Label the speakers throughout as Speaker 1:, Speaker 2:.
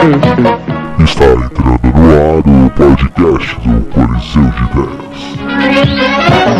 Speaker 1: Está entrando no ar o podcast do Coliseu de Ideias.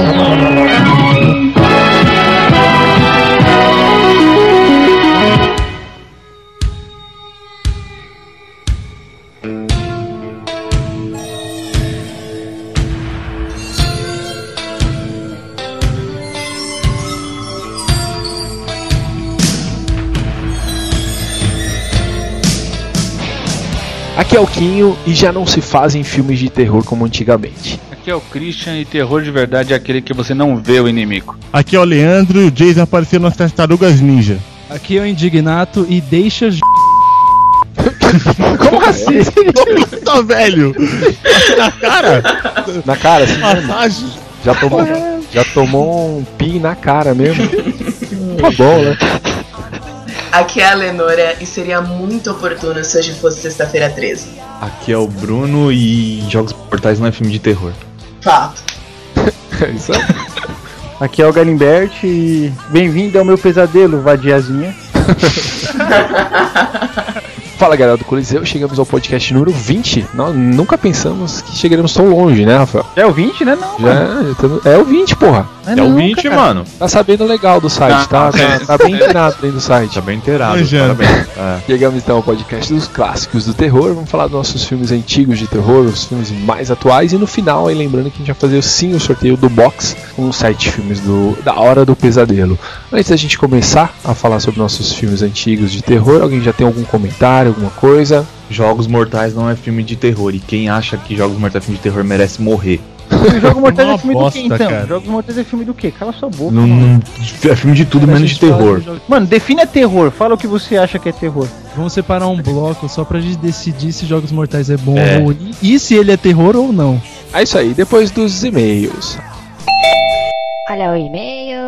Speaker 2: Aqui é o Quinho e já não se fazem filmes de terror como antigamente.
Speaker 3: Aqui é o Christian e terror de verdade é aquele que você não vê o inimigo.
Speaker 4: Aqui é o Leandro e o Jason apareceu nas Tartarugas Ninja.
Speaker 5: Aqui é o Indignato e deixa...
Speaker 2: Como assim?
Speaker 4: Nossa, velho! Na cara?
Speaker 2: Na cara, assim,
Speaker 4: Massagem.
Speaker 2: já tomou um pi na cara mesmo. Tá bom, né?
Speaker 6: Aqui é a Lenora e seria muito oportuno se hoje fosse sexta-feira 13.
Speaker 7: Aqui é o Bruno e Jogos Mortais não é filme de terror.
Speaker 6: Fato.
Speaker 2: Isso aí.
Speaker 8: Aqui é o Galimbert e bem-vindo ao meu pesadelo, vadiazinha.
Speaker 2: Fala galera do Coliseu, chegamos ao podcast número 20. Nós nunca pensamos que chegaremos tão longe, né, Rafael?
Speaker 8: É o 20, né? Não,
Speaker 2: Já é o 20, porra.
Speaker 7: É o 20,
Speaker 8: cara.
Speaker 7: Mano.
Speaker 2: Tá sabendo legal do site, tá bem inteirado dentro do site.
Speaker 7: Tá bem inteirado,
Speaker 4: Manjando.
Speaker 7: parabéns.
Speaker 2: Chegamos então ao podcast dos clássicos do terror. Vamos falar dos nossos filmes antigos de terror, os filmes mais atuais. E no final, aí lembrando que a gente vai fazer sim o sorteio do box com os 7 filmes da Hora do Pesadelo. Antes da gente começar a falar sobre nossos filmes antigos de terror, alguém já tem algum comentário, alguma coisa?
Speaker 7: Jogos Mortais não é filme de terror. E quem acha que Jogos Mortais é filme de terror merece morrer.
Speaker 8: Jogos Mortais é
Speaker 4: Uma
Speaker 8: filme do
Speaker 4: bosta,
Speaker 8: quê, então?
Speaker 4: cara.
Speaker 8: Jogos Mortais é filme do quê? Cala sua boca,
Speaker 7: Não,
Speaker 8: mano.
Speaker 7: é filme de tudo menos de terror.
Speaker 8: Mano, define a terror. Fala o que você acha que é terror.
Speaker 5: Vamos separar um bloco só pra gente decidir se Jogos Mortais é bom
Speaker 7: É.
Speaker 5: ou ruim e se ele é terror ou não.
Speaker 2: É isso aí, depois dos e-mails.
Speaker 9: Olha o e-mail.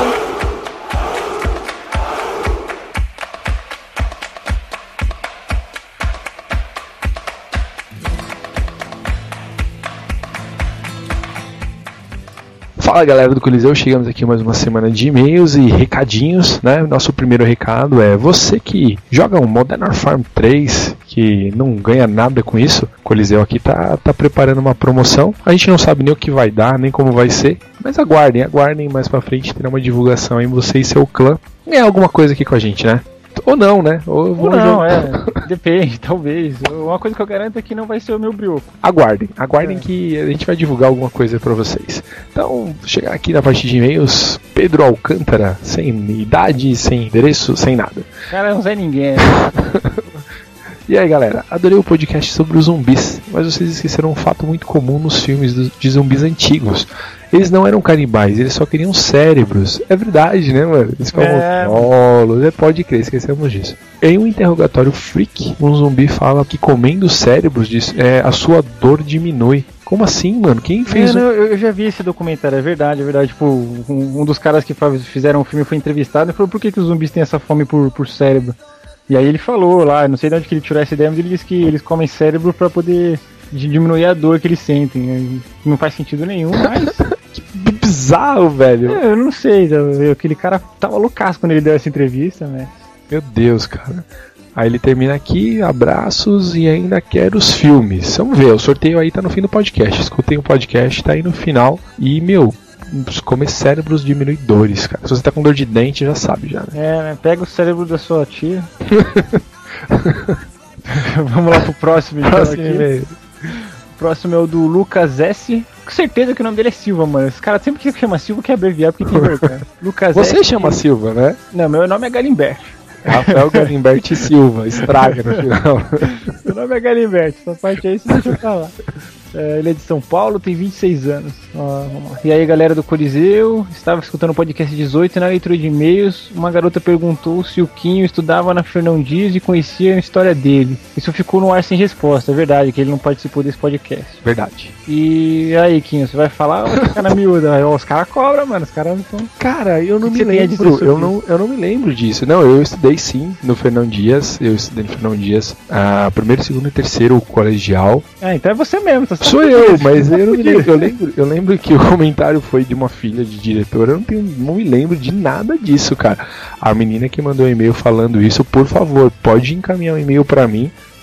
Speaker 2: Fala galera do Coliseu, chegamos aqui mais uma semana de e-mails e recadinhos, né? Nosso primeiro recado é você que joga um Modern Warfare 3, que não ganha nada com isso. O Coliseu aqui tá preparando uma promoção. A gente não sabe nem o que vai dar, nem como vai ser, mas aguardem, mais pra frente terá uma divulgação aí, você e seu clã ganhar alguma coisa aqui com a gente, né? Ou não, né?
Speaker 8: Ou não, depende, talvez. Uma coisa que eu garanto é que não vai ser o meu brioco.
Speaker 2: Aguardem que a gente vai divulgar alguma coisa pra vocês. Então, chegar aqui na parte de e-mails, Pedro Alcântara, sem idade, sem endereço, sem nada.
Speaker 8: Cara, não sei ninguém.
Speaker 2: E aí galera, adorei o podcast sobre os zumbis, mas vocês esqueceram um fato muito comum nos filmes de zumbis antigos. Eles não eram canibais, eles só queriam cérebros. É verdade, né, mano? Eles ficavam molos, pode crer, esquecemos disso. Em um interrogatório freak, um zumbi fala que comendo cérebros a sua dor diminui. Como assim, mano? Quem fez
Speaker 8: Eu já vi esse documentário, é verdade. Tipo, um dos caras que fizeram o filme foi entrevistado e falou por que os zumbis têm essa fome por cérebro. E aí ele falou lá, não sei de onde que ele tirou essa ideia, mas ele disse que eles comem cérebro pra poder diminuir a dor que eles sentem. Não faz sentido nenhum, mas...
Speaker 2: Que bizarro, velho.
Speaker 8: Eu não sei, aquele cara tava loucaço quando ele deu essa entrevista, né?
Speaker 2: Meu Deus, cara. Aí ele termina aqui, abraços e ainda quer os filmes. Vamos ver, o sorteio aí tá no fim do podcast. Escutem o podcast, tá aí no final. E, comer cérebros diminui dores, cara. Se você tá com dor de dente, já sabe, já, né?
Speaker 8: Né? Pega o cérebro da sua tia. Vamos lá pro próximo, então, aqui. O próximo é o do Lucas S. Com certeza que o nome dele é Silva, mano. Esse cara sempre que chama Silva quer abreviar porque tem vergonha. Lucas
Speaker 2: Você
Speaker 8: S.
Speaker 2: chama Silva, né?
Speaker 8: Não, meu nome é Galimbert.
Speaker 2: Rafael Galimbert Silva, estraga no final.
Speaker 8: Meu nome é Galimbert, essa parte aí você deixa eu falar. Ele é de São Paulo, tem 26 anos. Vamos lá. E aí, galera do Coliseu, estava escutando o podcast 18 e na leitura de e-mails, uma garota perguntou se o Quinho estudava na Fernão Dias e conhecia a história dele. Isso ficou no ar sem resposta, é verdade, que ele não participou desse podcast.
Speaker 2: Verdade.
Speaker 8: E aí, Quinho, você vai falar ou vai ficar na miúda? Os caras cobram, mano, os caras não...
Speaker 2: Cara, eu não me lembro, eu não me lembro disso. Não, eu estudei sim no Fernão Dias, primeiro, segundo e terceiro colegial.
Speaker 8: Então é você mesmo, tá?
Speaker 2: Sou eu, mas eu não me lembro. Eu lembro que o comentário foi de uma filha de diretora. Eu não me lembro de nada disso, cara. A menina que mandou um e-mail falando isso, por favor, pode encaminhar um e-mail pra mim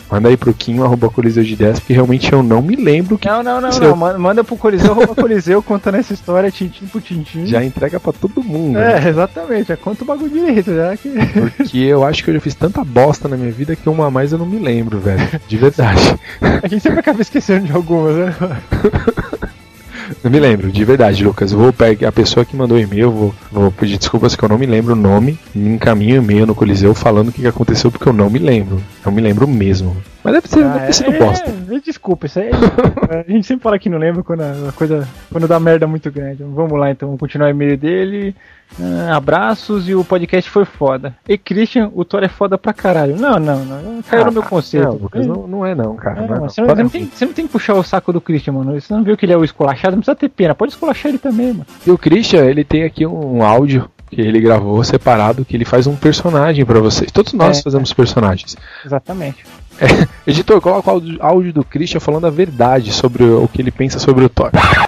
Speaker 2: Manda aí pro Kim, @Coliseu de 10, porque realmente eu não me lembro que.
Speaker 8: Não. Manda pro Coliseu, @Coliseu, contando essa história, tintim por tintim.
Speaker 2: Já entrega pra todo mundo. Né?
Speaker 8: Exatamente, já conta o bagulho direito, já que.
Speaker 2: Porque eu acho que eu já fiz tanta bosta na minha vida que uma a mais eu não me lembro, velho. De verdade.
Speaker 8: A gente sempre acaba esquecendo de algumas, né?
Speaker 2: Não me lembro, de verdade, Lucas. Eu vou pegar a pessoa que mandou o e-mail, vou pedir desculpas que eu não me lembro o nome. Me encaminho o e-mail no Coliseu falando o que aconteceu, porque eu não me lembro. Não me lembro mesmo. Mas deve ter sido bosta.
Speaker 8: Desculpa, isso aí. A gente sempre fala que não lembra quando dá merda muito grande. Vamos lá então, vamos continuar o e-mail dele. Abraços e o podcast foi foda. E Christian, o Thor é foda pra caralho. Não. Caiu no meu conceito.
Speaker 2: Não, Lucas, não é não, cara.
Speaker 8: Você não tem que puxar o saco do Christian, mano. Você não viu que ele é o esculachado? Não precisa ter pena. Pode esculachar ele também, mano.
Speaker 2: E o Christian, ele tem aqui um áudio que ele gravou separado, que ele faz um personagem pra vocês. Todos nós fazemos personagens.
Speaker 8: Exatamente.
Speaker 2: Editor, coloca o áudio do Christian falando a verdade sobre o que ele pensa sobre o Thor.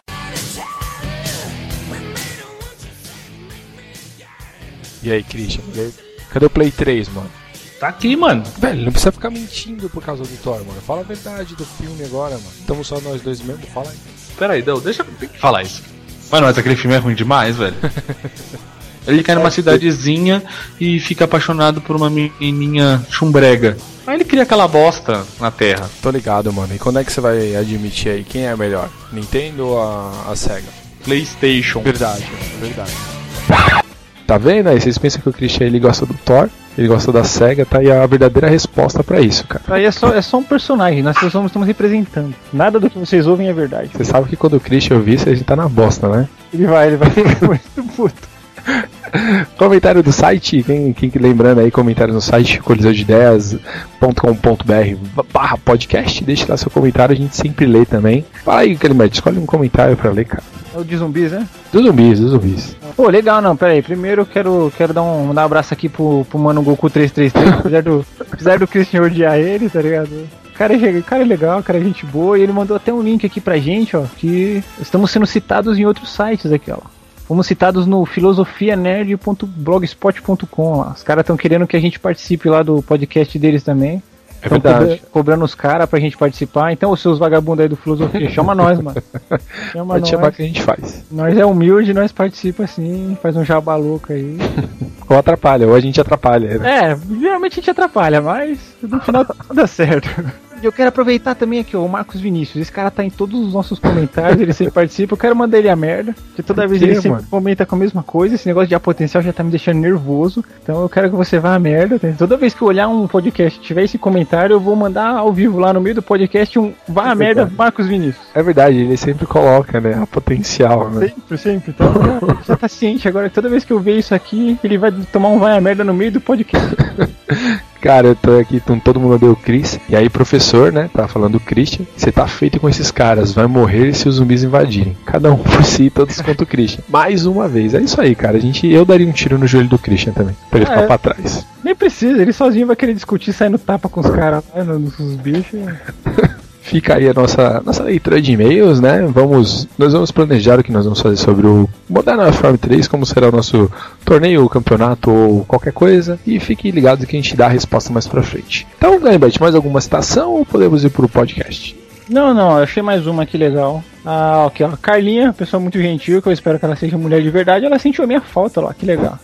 Speaker 2: E aí, Christian? Cadê o Play 3, mano?
Speaker 3: Tá aqui, mano.
Speaker 2: Velho, não precisa ficar mentindo por causa do Thor, mano. Fala a verdade do filme agora, mano. Estamos só nós dois mesmo, fala aí.
Speaker 3: Pera aí, deixa eu falar isso. Mano, mas aquele filme é ruim demais, velho. Ele cai numa cidadezinha e fica apaixonado por uma menininha chumbrega. Aí ele cria aquela bosta na Terra.
Speaker 2: Tô ligado, mano. E quando é que você vai admitir aí quem é melhor? Nintendo ou a Sega?
Speaker 3: PlayStation.
Speaker 2: Verdade. Tá vendo aí? Vocês pensam que o Christian ele gosta do Thor, ele gosta da SEGA, tá aí a verdadeira resposta pra isso, cara.
Speaker 8: Aí é só um personagem, nós estamos representando. Nada do que vocês ouvem é verdade.
Speaker 2: Você sabe que quando o Christian ouvir isso, a gente tá na bosta, né?
Speaker 8: Ele vai ficar muito puto.
Speaker 2: Comentário do site, quem lembrando aí, comentário no site coliseudeideas.com.br/podcast, deixa lá seu comentário, a gente sempre lê também. Fala aí, Calimete, escolhe um comentário pra ler, cara.
Speaker 8: É o de zumbis, né?
Speaker 2: Dos zumbis.
Speaker 8: Pô, legal, não, pera aí. Primeiro eu quero dar um abraço aqui pro Mano Goku 333, apesar do Christian odiar ele, tá ligado? O cara é legal, o cara é gente boa, e ele mandou até um link aqui pra gente, ó, que estamos sendo citados em outros sites aqui, ó. Fomos citados no filosofianerd.blogspot.com lá. Os caras estão querendo que a gente participe lá do podcast deles também.
Speaker 2: É verdade.
Speaker 8: Cobrando os caras pra gente participar. Então, os seus vagabundos aí do Filosofia, chama nós, mano.
Speaker 2: Pode chamar que a gente faz.
Speaker 8: Nós é humilde, nós participa assim, faz um jabá louco aí.
Speaker 2: Ou atrapalha, ou a gente atrapalha. Né?
Speaker 8: Geralmente a gente atrapalha, mas no final dá certo. E eu quero aproveitar também aqui, ó, o Marcos Vinícius. Esse cara tá em todos os nossos comentários, ele sempre participa. Eu quero mandar ele a merda, porque toda vez ele sempre comenta com a mesma coisa. Esse negócio de potencial já tá me deixando nervoso. Então eu quero que você vá a merda. Toda vez que eu olhar um podcast e tiver esse comentário, eu vou mandar ao vivo lá no meio do podcast vá a merda, Marcos Vinícius.
Speaker 2: É verdade, ele sempre coloca, né, a potencial, né?
Speaker 8: Sempre. Então já tá ciente agora. Toda vez que eu ver isso aqui, ele vai tomar um vai a merda no meio do podcast.
Speaker 2: Cara, eu tô aqui com todo mundo, deu o Chris. E aí, professor, né? Tá falando do Christian. Você tá feito com esses caras. Vai morrer se os zumbis invadirem. Cada um por si, todos contra o Christian. Mais uma vez. É isso aí, cara. Eu daria um tiro no joelho do Christian também. Pra ele ficar pra trás.
Speaker 8: Nem precisa. Ele sozinho vai querer discutir, sair no tapa com os caras lá, nos bichos.
Speaker 2: Fica aí a nossa leitura de e-mails, né? Nós vamos planejar o que nós vamos fazer sobre o Modern Warfare 3, como será o nosso torneio, campeonato ou qualquer coisa. E fiquem ligados que a gente dá a resposta mais pra frente. Então, Gambit, mais alguma citação ou podemos ir pro podcast?
Speaker 8: Não, eu achei mais uma aqui legal. Aqui, ó, Carlinha, pessoa muito gentil, que eu espero que ela seja mulher de verdade, ela sentiu a minha falta lá, que legal.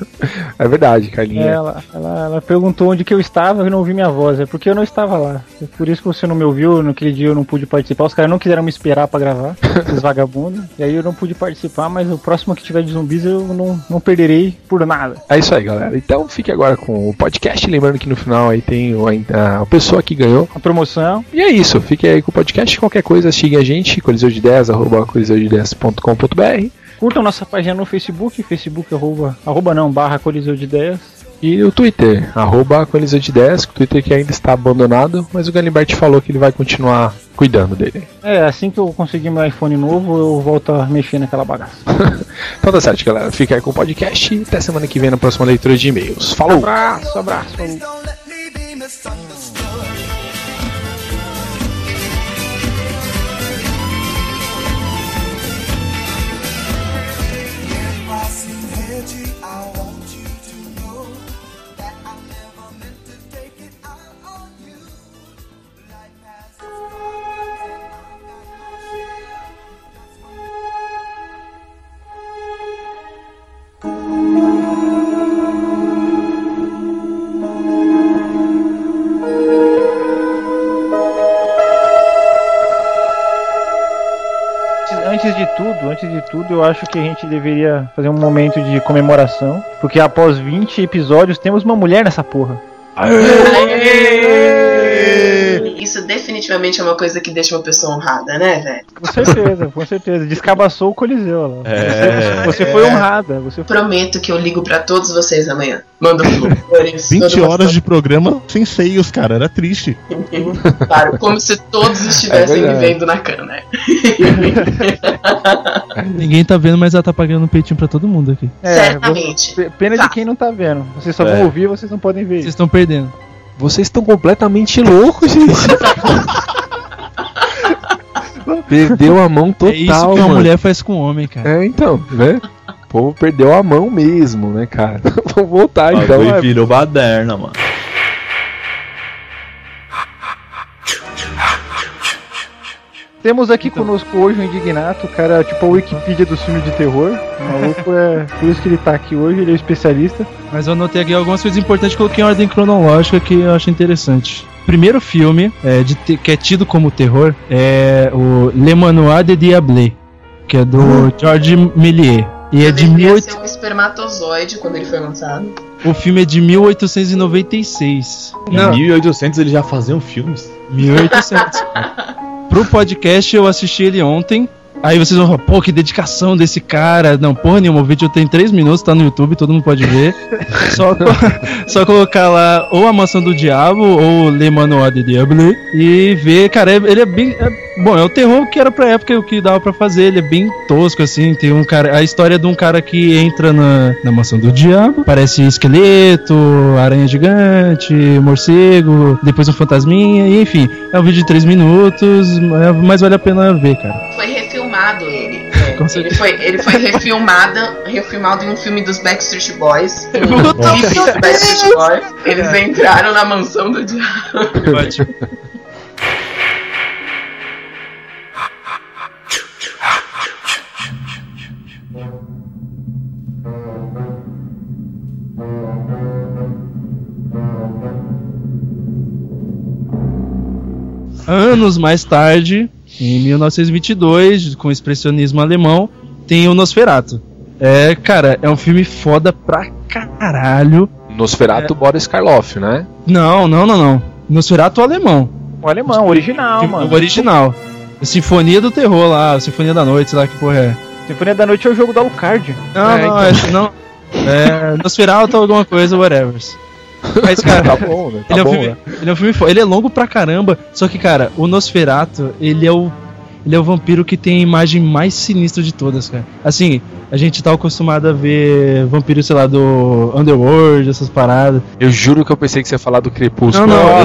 Speaker 2: É verdade, Carlinha.
Speaker 8: Ela perguntou onde que eu estava e não ouvi minha voz, é porque eu não estava lá. É por isso que você não me ouviu, naquele dia eu não pude participar, os caras não quiseram me esperar pra gravar, esses vagabundos, e aí eu não pude participar, mas o próximo que tiver de zumbis eu não perderei por nada.
Speaker 2: É isso aí, galera. Então fique agora com o podcast, lembrando que no final aí tem a pessoa que ganhou
Speaker 8: a promoção.
Speaker 2: E é isso, fique aí com o podcast, qualquer coisa, siga a gente, Coliseu de 10, @coliseudeideas.com.br.
Speaker 8: Curtam nossa página no Facebook, /Coliseu de 10.
Speaker 2: E o Twitter, @Coliseu de 10, o Twitter que ainda está abandonado, mas o Galibert falou que ele vai continuar cuidando dele.
Speaker 8: Assim que eu conseguir meu iPhone novo, eu volto a mexer naquela bagaça.
Speaker 2: Então tá certo, galera. Fica aí com o podcast e até semana que vem na próxima leitura de e-mails. Falou!
Speaker 8: Abraço! antes de tudo, eu acho que a gente deveria fazer um momento de comemoração, porque após 20 episódios temos uma mulher nessa porra.
Speaker 6: Isso definitivamente é uma coisa que deixa uma pessoa honrada, né, velho?
Speaker 8: Com certeza. Descabaçou o Coliseu lá. Você foi honrada.
Speaker 6: Prometo que eu ligo pra todos vocês amanhã. Mando flores.
Speaker 4: 20 horas de programa sem seios, cara. Era triste.
Speaker 6: Claro, como se todos estivessem vivendo na cana.
Speaker 5: Ninguém tá vendo, mas ela tá pagando um peitinho pra todo mundo aqui.
Speaker 6: Certamente.
Speaker 8: Pena de quem não tá vendo. Vocês só vão ouvir, vocês não podem ver.
Speaker 5: Vocês estão perdendo.
Speaker 2: Vocês estão completamente loucos, gente. Perdeu a mão total.
Speaker 5: É isso que uma mulher faz com o homem, cara.
Speaker 2: Então, né? O povo perdeu a mão mesmo, né, cara? Vamos voltar então.
Speaker 7: E virou baderna, mano.
Speaker 8: Temos aqui conosco hoje o Indignato, o cara tipo a Wikipedia dos filmes de terror. O maluco por isso que ele tá aqui hoje, ele é especialista.
Speaker 5: Mas eu anotei aqui algumas coisas importantes que coloquei em ordem cronológica que eu acho interessante. Primeiro filme que é tido como terror é o Le Manoir de Diable, que é do Georges Méliès. E é de
Speaker 6: ser um espermatozoide quando ele foi lançado.
Speaker 5: O filme é de 1896.
Speaker 7: Em 1800 eles já faziam filmes?
Speaker 5: 1800. Pro podcast eu assisti ele ontem. Aí vocês vão falar, pô, que dedicação desse cara. Não, porra nenhuma, o vídeo tem 3 minutos, tá no YouTube, todo mundo pode ver. Só colocar lá ou A Mansão do Diabo ou Le Manoir de Diable e ver, cara, ele é bem... bom, é o terror que era pra época, o que dava pra fazer. Ele é bem tosco, assim. Tem um cara, a história de um cara que entra na Mansão do Diabo, parece esqueleto, aranha gigante, morcego, depois um fantasminha, e enfim, é um vídeo de 3 minutos, mas vale a pena ver, cara.
Speaker 6: Foi refilmado ele. Ele foi refilmado em um filme dos Backstreet Boys. Backstreet Boys. Eles entraram na Mansão do Diabo.
Speaker 5: Ótimo. Anos mais tarde, em 1922, com o expressionismo alemão, tem o Nosferatu. Cara, é um filme foda pra caralho.
Speaker 2: Nosferatu Boris Karloff, né?
Speaker 5: Não. Nosferatu alemão.
Speaker 8: O alemão, o original, mano.
Speaker 5: O original. A Sinfonia do Terror lá, a Sinfonia da Noite, sei lá que porra é.
Speaker 8: Sinfonia da Noite é o jogo do Alucard.
Speaker 5: Não. Nosferatu alguma coisa, whatever. Mas, cara,
Speaker 2: tá bom, né?
Speaker 5: Ele é um filme foda. Ele é longo pra caramba. Só que, cara, o Nosferatu, ele é o vampiro que tem a imagem mais sinistra de todas, cara. Assim, a gente tá acostumado a ver vampiro, sei lá, do Underworld, essas paradas.
Speaker 2: Eu juro que eu pensei que você ia falar do Crepúsculo.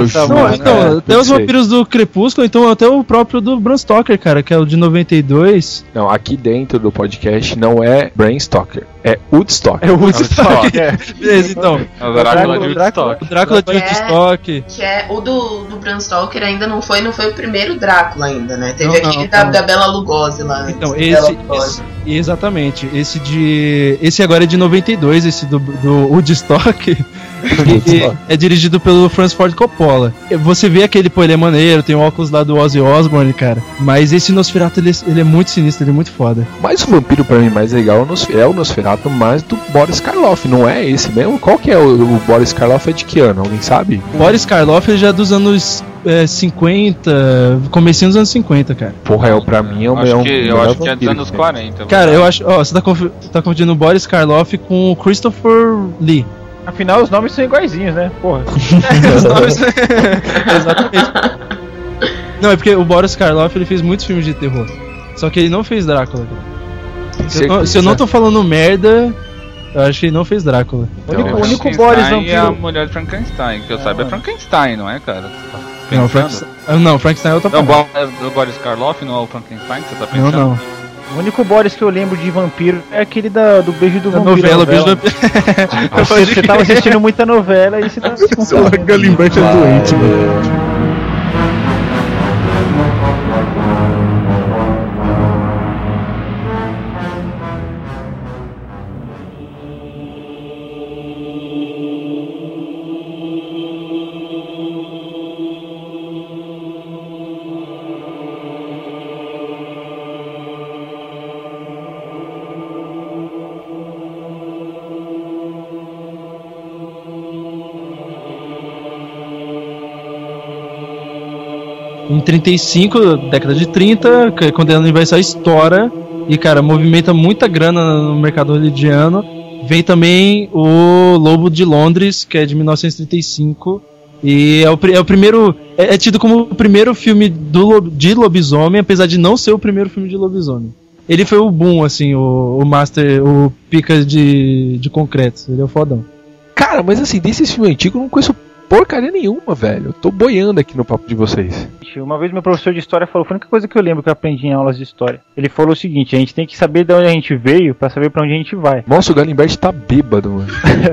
Speaker 5: Até os vampiros do Crepúsculo, então até o próprio do Bram Stoker, cara, que é o de 92.
Speaker 2: Não, aqui dentro do podcast não é Bram Stoker, é Woodstock.
Speaker 5: É o Woodstock. Beleza, então.
Speaker 3: O Drácula de Woodstock.
Speaker 5: O Drácula de Woodstock.
Speaker 6: Que é o do Bram Stoker ainda não foi o primeiro Drácula ainda, né? Teve aquele da Bela Lugosi lá.
Speaker 5: Então, exatamente. Esse agora é de 92, esse do Woodstock. É dirigido pelo Francis Ford Coppola. Você vê aquele, pô, ele é maneiro, tem o óculos lá do Ozzy Osbourne, cara. Mas esse Nosferatu, ele é muito sinistro, ele é muito foda.
Speaker 2: Mas o vampiro pra mim mais legal é o Nosferatu mais do Boris Karloff, não é esse mesmo? Qual que é o Boris Karloff? É de que ano? Alguém sabe?
Speaker 5: Boris Karloff ele já é dos anos 50, comecinho dos anos 50, cara.
Speaker 2: Porra, pra mim é o melhor.
Speaker 3: Eu acho que é dos anos 40.
Speaker 5: Cara, eu acho. Ó, você tá confundindo o Boris Karloff com o Christopher Lee.
Speaker 8: Afinal, os nomes são iguaizinhos, né? Porra.
Speaker 5: Os nomes... Exatamente. Não, é porque o Boris Karloff ele fez muitos filmes de terror. Só que ele não fez Drácula. Se eu não tô falando merda, eu acho que ele não fez Drácula.
Speaker 3: Então, o único Boris vampiro é a mulher de Frankenstein, que eu saiba é Frankenstein, não é, cara?
Speaker 5: Não, Frankenstein é outra
Speaker 3: coisa. Não, o Boris Karloff não é o Frankenstein que você tá pensando?
Speaker 8: Não. O único Boris que eu lembro de vampiro é aquele do Beijo do Vampiro.
Speaker 5: Novela. Beijo do Vampiro.
Speaker 8: Você tava assistindo muita novela e você tava se confundindo.
Speaker 4: O Galimbert é doente, mano.
Speaker 5: em 35, década de 30, quando a Universal estoura e, cara, movimenta muita grana no mercado hollywoodiano. Vem também o Lobo de Londres, que é de 1935, e é o primeiro, é tido como o primeiro filme de lobisomem, apesar de não ser o primeiro filme de lobisomem. Ele foi o boom, assim, o master, o pica de concreto, ele é o fodão.
Speaker 2: Cara, mas assim, desses filmes antigos eu não conheço porcaria nenhuma, velho. Eu tô boiando aqui no papo de vocês.
Speaker 8: Uma vez meu professor de história falou, foi a única coisa que eu lembro que eu aprendi em aulas de história. Ele falou o seguinte, a gente tem que saber de onde a gente veio pra saber pra onde a gente vai.
Speaker 2: Nossa, o Galimberti tá bêbado, mano.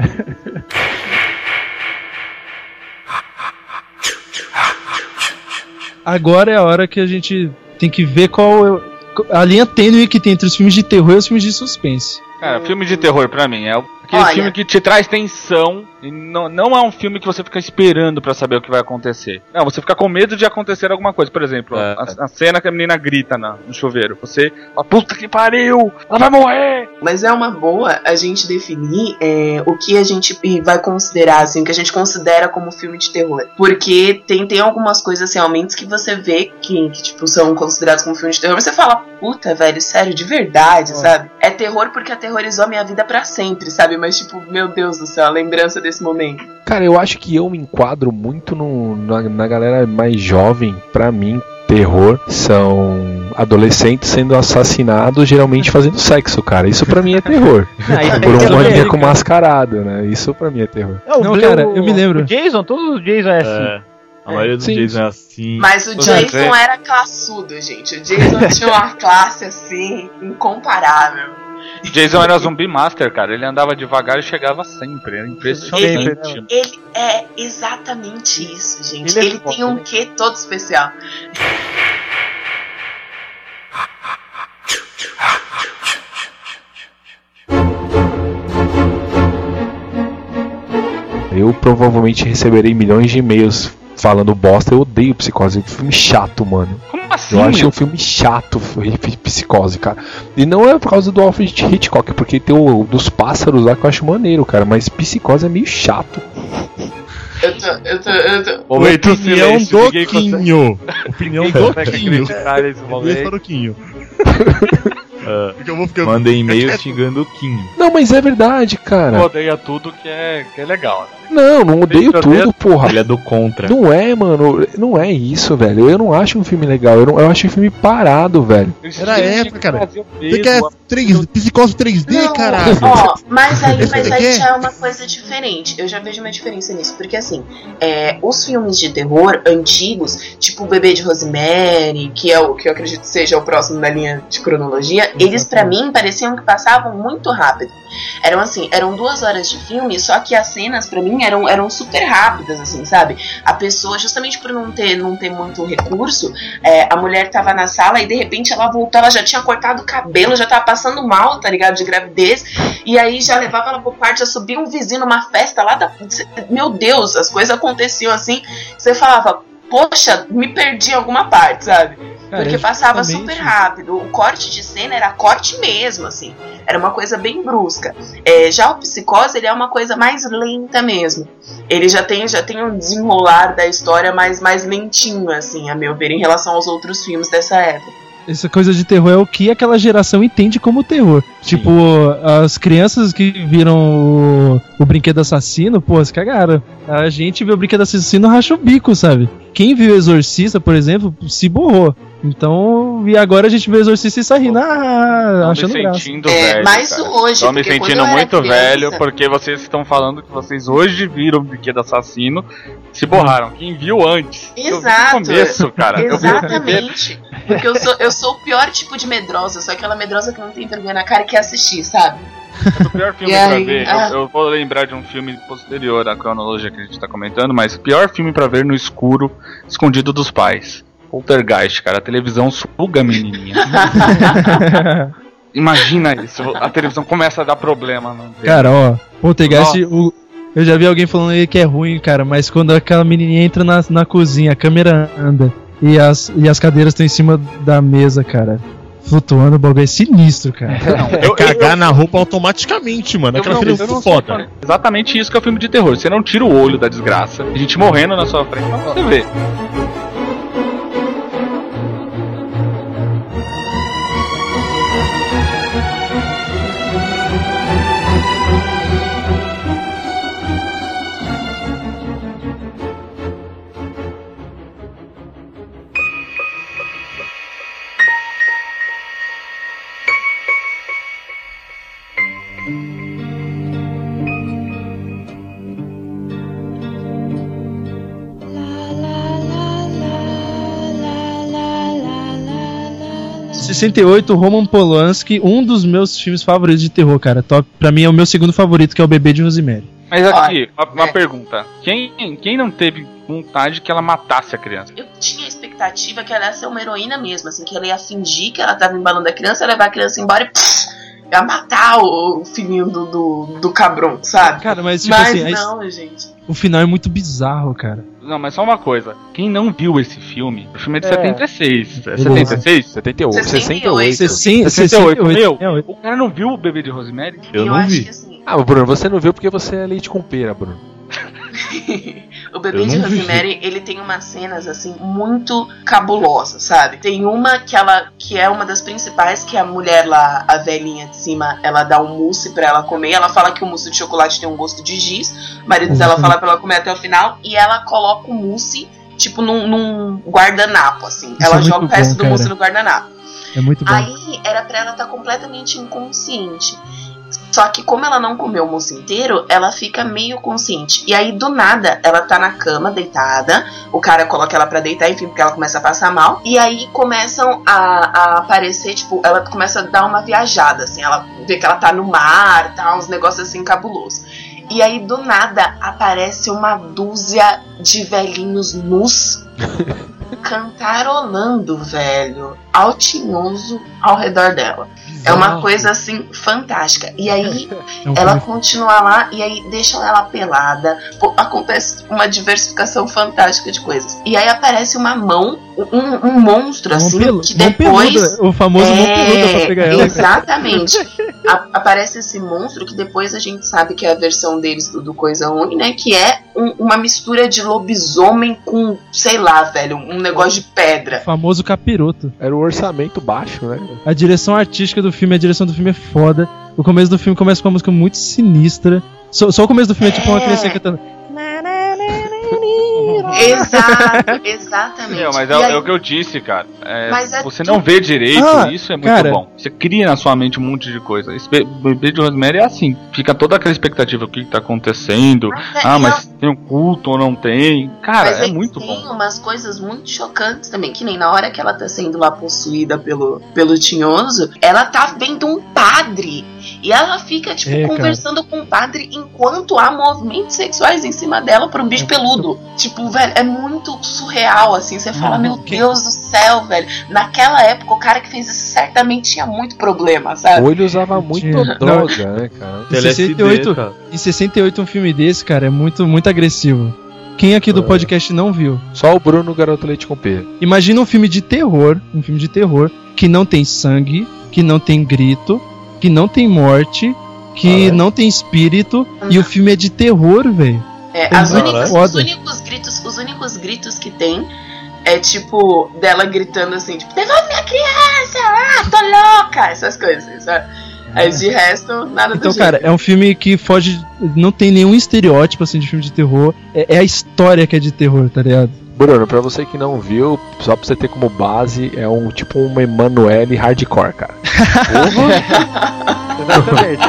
Speaker 5: Agora é a hora que a gente tem que ver qual é a linha tênue que tem entre os filmes de terror e os filmes de suspense.
Speaker 3: Cara, filme de terror pra mim é aquele filme que te traz tensão e não é um filme que você fica esperando pra saber o que vai acontecer. Não, você fica com medo de acontecer alguma coisa. Por exemplo, a cena que a menina grita no chuveiro. Você fala, puta que pariu, ela vai morrer!
Speaker 6: Mas é uma boa a gente definir o que a gente vai considerar, assim, o que a gente considera como filme de terror. Porque tem algumas coisas realmente que você vê que tipo, são considerados como filme de terror. Você fala, puta, velho, sério, de verdade, sabe? É terror porque aterrorizou a minha vida pra sempre, sabe? Mas tipo, meu Deus do céu, a lembrança desse momento.
Speaker 2: Cara, eu acho que eu me enquadro muito na galera mais jovem. Pra mim, terror são adolescentes sendo assassinados, geralmente fazendo sexo, cara. Isso pra mim é terror. Por um maníaco mascarado, né? Isso pra mim é terror.
Speaker 5: Não, cara, eu me lembro.
Speaker 8: O Jason, todos os Jason é assim.
Speaker 7: A maioria dos Jason é assim.
Speaker 6: Mas o Jason era classudo, gente. O Jason tinha uma classe assim, incomparável.
Speaker 3: Jason era zumbi master, cara. Ele andava devagar e chegava sempre. Era impressionante.
Speaker 6: Ele é exatamente isso, gente. Ele tem um quê todo especial.
Speaker 2: Eu provavelmente receberei milhões de e-mails falando bosta. Eu odeio Psicose, é um filme chato, mano.
Speaker 3: Como assim?
Speaker 2: Eu acho um filme chato, Psicose, cara. E não é por causa do Alfred Hitchcock, porque tem o dos pássaros lá que eu acho maneiro, cara. Mas Psicose é meio chato.
Speaker 4: Opinião do Quinho. Opinião do Quinho.
Speaker 7: Mandem e-mails xingando o Quinho.
Speaker 2: Não, mas é verdade, cara.
Speaker 3: Odeia tudo que é legal, né?
Speaker 2: Não odeio tudo, porra.
Speaker 7: Ele é do contra.
Speaker 2: Não é, mano. Não é isso, velho. Eu não acho um filme legal. Eu acho um filme parado, velho.
Speaker 4: Era a época, cara. Você quer Psicose 3D,
Speaker 6: não,
Speaker 4: caralho?
Speaker 6: Ó, mas aí já é uma coisa diferente. Eu já vejo uma diferença nisso. Porque assim, os filmes de terror antigos, tipo o Bebê de Rosemary, que é o que eu acredito que seja o próximo da linha de cronologia, eles pra mim pareciam que passavam muito rápido. Eram 2 horas de filme, só que as cenas pra mim eram super rápidas, assim, sabe? A pessoa, justamente por não ter muito recurso, a mulher tava na sala e de repente ela voltou, ela já tinha cortado o cabelo, já tava passando mal, tá ligado? De gravidez, e aí já levava ela pro quarto, já subia um vizinho numa festa lá Meu Deus, as coisas aconteciam assim, você falava, poxa, me perdi em alguma parte, sabe? Cara, porque passava super rápido. O corte de cena era corte mesmo, assim. Era uma coisa bem brusca. Já o Psicose, ele é uma coisa mais lenta mesmo. Ele já tem um desenrolar da história mais lentinho, assim, a meu ver, em relação aos outros filmes dessa época.
Speaker 5: Essa coisa de terror é o que aquela geração entende como terror. Sim. Tipo, as crianças que viram o Brinquedo Assassino, pô, se cagaram. A gente vê o Brinquedo Assassino, racha o bico, sabe? Quem viu o Exorcista, por exemplo, se borrou. Então, e agora a gente vê o Exorcista e sai rindo, achando graça.
Speaker 3: Velho,
Speaker 6: mais hoje.
Speaker 3: Tô me sentindo muito velho, porque vocês estão falando que vocês hoje viram o Brinquedo Assassino, se borraram. Quem viu antes?
Speaker 6: Exato.
Speaker 3: Eu vi no começo, cara.
Speaker 6: Exatamente. Porque eu sou o pior tipo de medrosa, eu sou aquela medrosa que não tem vergonha na cara e quer assistir, sabe?
Speaker 3: O pior filme pra ver, eu vou lembrar de um filme posterior à cronologia que a gente tá comentando, mas o pior filme pra ver no escuro, escondido dos pais. Poltergeist, cara, a televisão suga a menininha. Imagina isso, a televisão começa a dar problema.
Speaker 5: Cara, ó, Poltergeist, eu já vi alguém falando aí que é ruim, cara, mas quando aquela menininha entra na cozinha, a câmera anda e as cadeiras estão em cima da mesa, cara, flutuando, o bagulho é sinistro, cara.
Speaker 4: Cagar na roupa automaticamente, mano. Aquela cena foda.
Speaker 3: Exatamente isso que é o filme de terror. Você não tira o olho da desgraça, a gente morrendo na sua frente, mas você vê.
Speaker 5: 68, Roman Polanski, um dos meus filmes favoritos de terror, cara. Top, pra mim é o meu segundo favorito, que é o Bebê de Rosemary.
Speaker 3: Mas aqui, uma pergunta. Quem não teve vontade que ela matasse a criança?
Speaker 6: Eu tinha a expectativa que ela ia ser uma heroína mesmo, assim, que ela ia fingir que ela tava embalando a criança, levar a criança embora e ia matar o filhinho do cabrão, sabe?
Speaker 5: Cara, mas tipo
Speaker 6: mas
Speaker 5: assim,
Speaker 6: não, gente.
Speaker 5: O final é muito bizarro, cara.
Speaker 3: Não, mas só uma coisa. Quem não viu esse filme, o filme é de 76. É 76?
Speaker 2: 78.
Speaker 3: 68. Meu, o cara não viu o Bebê de Rosemary?
Speaker 7: Eu não vi.
Speaker 6: Assim,
Speaker 2: Bruno, você não viu porque você é leite com pera, Bruno.
Speaker 6: O Bebê de Rosemary, ele tem umas cenas assim muito cabulosas, sabe? Tem uma que é uma das principais, que a mulher lá, a velhinha de cima, ela dá um mousse pra ela comer. Ela fala que o mousse de chocolate tem um gosto de giz. O marido dela fala pra ela comer até o final. E ela coloca o mousse, tipo, num guardanapo, assim.
Speaker 5: Isso
Speaker 6: ela
Speaker 5: é
Speaker 6: joga o resto do mousse no guardanapo.
Speaker 5: É muito bom.
Speaker 6: Aí era pra ela estar completamente inconsciente. Só que como ela não comeu o mousse inteiro, ela fica meio consciente. E aí, do nada, ela tá na cama, deitada. O cara coloca ela pra deitar, enfim, porque ela começa a passar mal. E aí começam a aparecer, tipo, ela começa a dar uma viajada, assim. Ela vê que ela tá no mar, tá, uns negócios assim cabulosos. E aí, do nada, aparece uma dúzia de velhinhos nus cantarolando, velho, altinhoso ao redor dela. É uma coisa assim fantástica. E aí ela continua lá e aí deixam ela pelada. Pô, acontece uma diversificação fantástica de coisas. E aí aparece uma mão, um monstro assim, que depois
Speaker 5: peludo, o famoso mão peluda pra pegar ela.
Speaker 6: Exatamente. Aparece esse monstro que depois a gente sabe que é a versão deles do Coisa Ruim, né? Que é uma mistura de lobisomem com, sei lá, velho, um negócio de pedra.
Speaker 5: O famoso capiroto.
Speaker 2: Era o orçamento baixo, né?
Speaker 5: A direção artística do filme, a direção do filme é foda. O começo do filme começa com uma música muito sinistra. Só o começo do filme é tipo uma criança cantando.
Speaker 6: Exatamente.
Speaker 3: Mas é o que eu disse, cara. Você não vê direito, isso é muito bom. Você cria na sua mente um monte de coisa. Esse Bebê de Rosemary é assim. Fica toda aquela expectativa, o que tá acontecendo. Mas tem um culto ou não tem. Cara, é muito bom.
Speaker 6: Tem umas coisas muito chocantes também, que nem na hora que ela tá sendo lá possuída pelo tinhoso, ela tá vendo um padre. E ela fica, tipo, conversando com o padre enquanto há movimentos sexuais em cima dela por um bicho peludo. Tipo, velho, é muito surreal, assim. Você fala, meu Deus do céu, velho. Naquela época, o cara que fez isso certamente tinha muito problema, sabe?
Speaker 2: Ou ele usava muito droga, né, cara?
Speaker 5: Em 68, um filme desse, cara, é muito, muito agressivo. Quem aqui do podcast não viu?
Speaker 2: Só o Bruno, Garoto Leite com Pera.
Speaker 5: Imagina um filme de terror, que não tem sangue, que não tem grito, que não tem morte, que não tem espírito, e o filme é de terror, velho.
Speaker 6: Os únicos gritos que tem é tipo dela gritando assim, tipo, devolve minha criança, tô louca, essas coisas, sabe? Aí de resto, nada do
Speaker 5: Então,
Speaker 6: jeito.
Speaker 5: cara, é um filme que foge, não tem nenhum estereótipo assim de filme de terror, é a história que é de terror, tá ligado?
Speaker 2: Bruno, pra você que não viu, só pra você ter como base, é tipo um Emanuele hardcore, cara.
Speaker 8: Exatamente.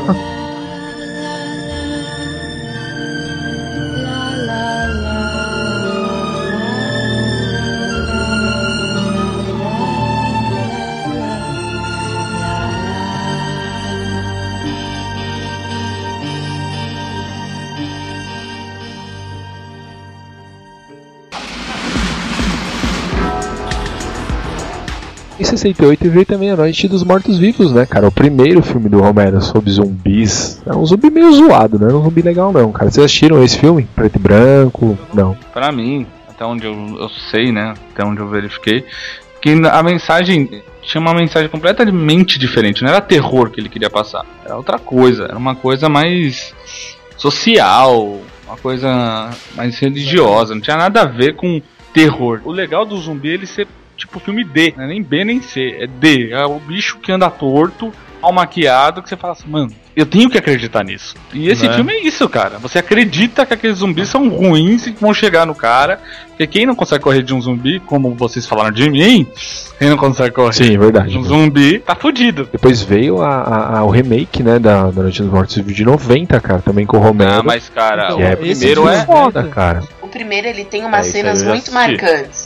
Speaker 2: Em 68 veio também A Noite dos Mortos-Vivos, né, cara? O primeiro filme do Romero sobre zumbis. É um zumbi meio zoado, não é um zumbi legal não, cara. Vocês assistiram esse filme? Preto e branco? Não.
Speaker 3: Pra mim, até onde eu sei, né, até onde eu verifiquei, que a mensagem tinha uma mensagem completamente diferente. Não era terror que ele queria passar, era outra coisa. Era uma coisa mais social, uma coisa mais religiosa. Não tinha nada a ver com terror. O legal do zumbi é ele ser tipo filme D, não é nem B nem C, é D. É o bicho que anda torto, mal maquiado, que você fala assim, mano, eu tenho que acreditar nisso. E esse filme é isso, cara. Você acredita que aqueles zumbis são ruins e que vão chegar no cara. Porque quem não consegue correr de um zumbi, como vocês falaram de mim, quem não consegue correr de um zumbi, tá fudido.
Speaker 2: Depois veio o remake, né, da Noite dos Mortos-Vivos de 90, cara, também com o Romero.
Speaker 3: Ah, mas, cara,
Speaker 2: o primeiro é foda, cara.
Speaker 6: O primeiro, ele tem umas cenas muito marcantes.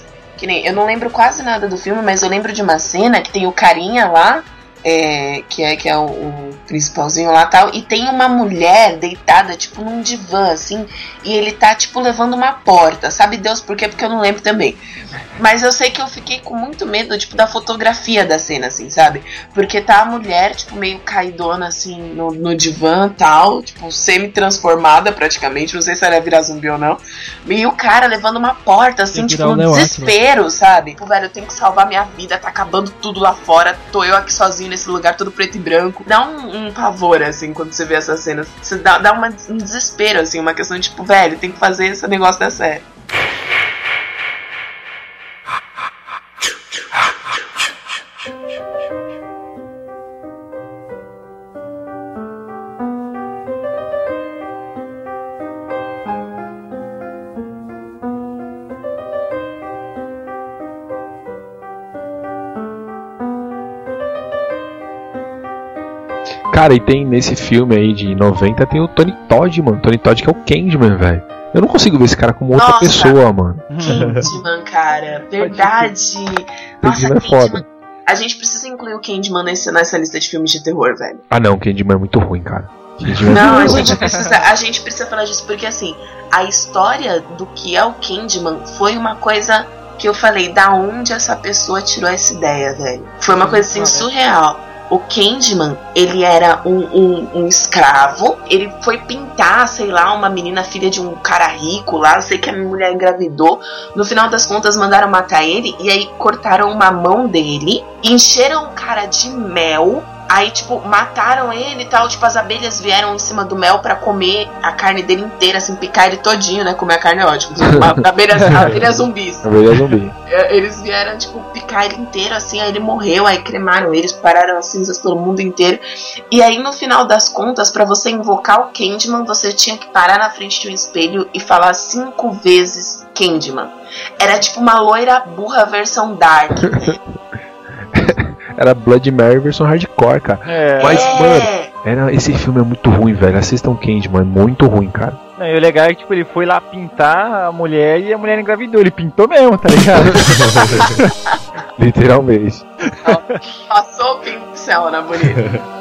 Speaker 6: Que nem, eu não lembro quase nada do filme, mas eu lembro de uma cena que tem o carinha lá, que é o principalzinho lá tal, e tem uma mulher deitada, tipo, num divã, assim, e ele tá, tipo, levando uma porta, sabe Deus por quê? Porque eu não lembro também. Mas eu sei que eu fiquei com muito medo, tipo, da fotografia da cena, assim, sabe? Porque tá a mulher, tipo, meio caidona, assim, no divã tal, tipo, semi-transformada praticamente, não sei se ela ia virar zumbi ou não, e o cara levando uma porta, assim, tipo, no desespero, sabe? Tipo, velho, eu tenho que salvar minha vida, tá acabando tudo lá fora, tô eu aqui sozinho nesse lugar todo preto e branco. Dá um pavor, assim, quando você vê essas cenas. Você dá um desespero, assim, uma questão de tipo, velho, tem que fazer esse negócio dar certo.
Speaker 2: Cara, e tem nesse filme aí de 90, tem o Tony Todd, mano. Tony Todd que é o Candyman, velho. Eu não consigo ver esse cara como outra pessoa, mano.
Speaker 6: Candyman, cara. Verdade. Nossa,
Speaker 2: Candyman é foda.
Speaker 6: A gente precisa incluir o Candyman nessa lista de filmes de terror, velho.
Speaker 2: Ah, não, o Candyman é muito ruim, cara.
Speaker 6: Não, a gente precisa falar disso porque, assim, a história do que é o Candyman foi uma coisa que eu falei, da onde essa pessoa tirou essa ideia, velho. Foi uma coisa, assim, surreal. O Candyman, ele era um escravo, ele foi pintar, sei lá, uma menina filha de um cara rico lá, sei que a mulher engravidou, no final das contas mandaram matar ele, e aí cortaram uma mão dele, encheram o cara de mel, aí, tipo, mataram ele e tal, tipo, as abelhas vieram em cima do mel pra comer a carne dele inteira, assim, picar ele todinho, né, comer a carne é ótimo, abelha zumbis.
Speaker 2: Abelha zumbi.
Speaker 6: Eles vieram, tipo, picar ele inteiro, assim, aí ele morreu, aí cremaram eles, pararam as cinzas pelo mundo inteiro, e aí, no final das contas, pra você invocar o Candyman, você tinha que parar na frente de um espelho e falar 5 vezes Candyman. Era tipo uma loira burra versão Dark,
Speaker 2: Era Blood Mary versão hardcore, cara. Mas, mano, esse filme é muito ruim, velho. Assistam Candyman, é muito ruim, cara.
Speaker 8: Não, e o legal é que tipo, ele foi lá pintar a mulher e a mulher engravidou. Ele pintou mesmo, tá ligado?
Speaker 2: Literalmente.
Speaker 6: Passou o pincel na bonita.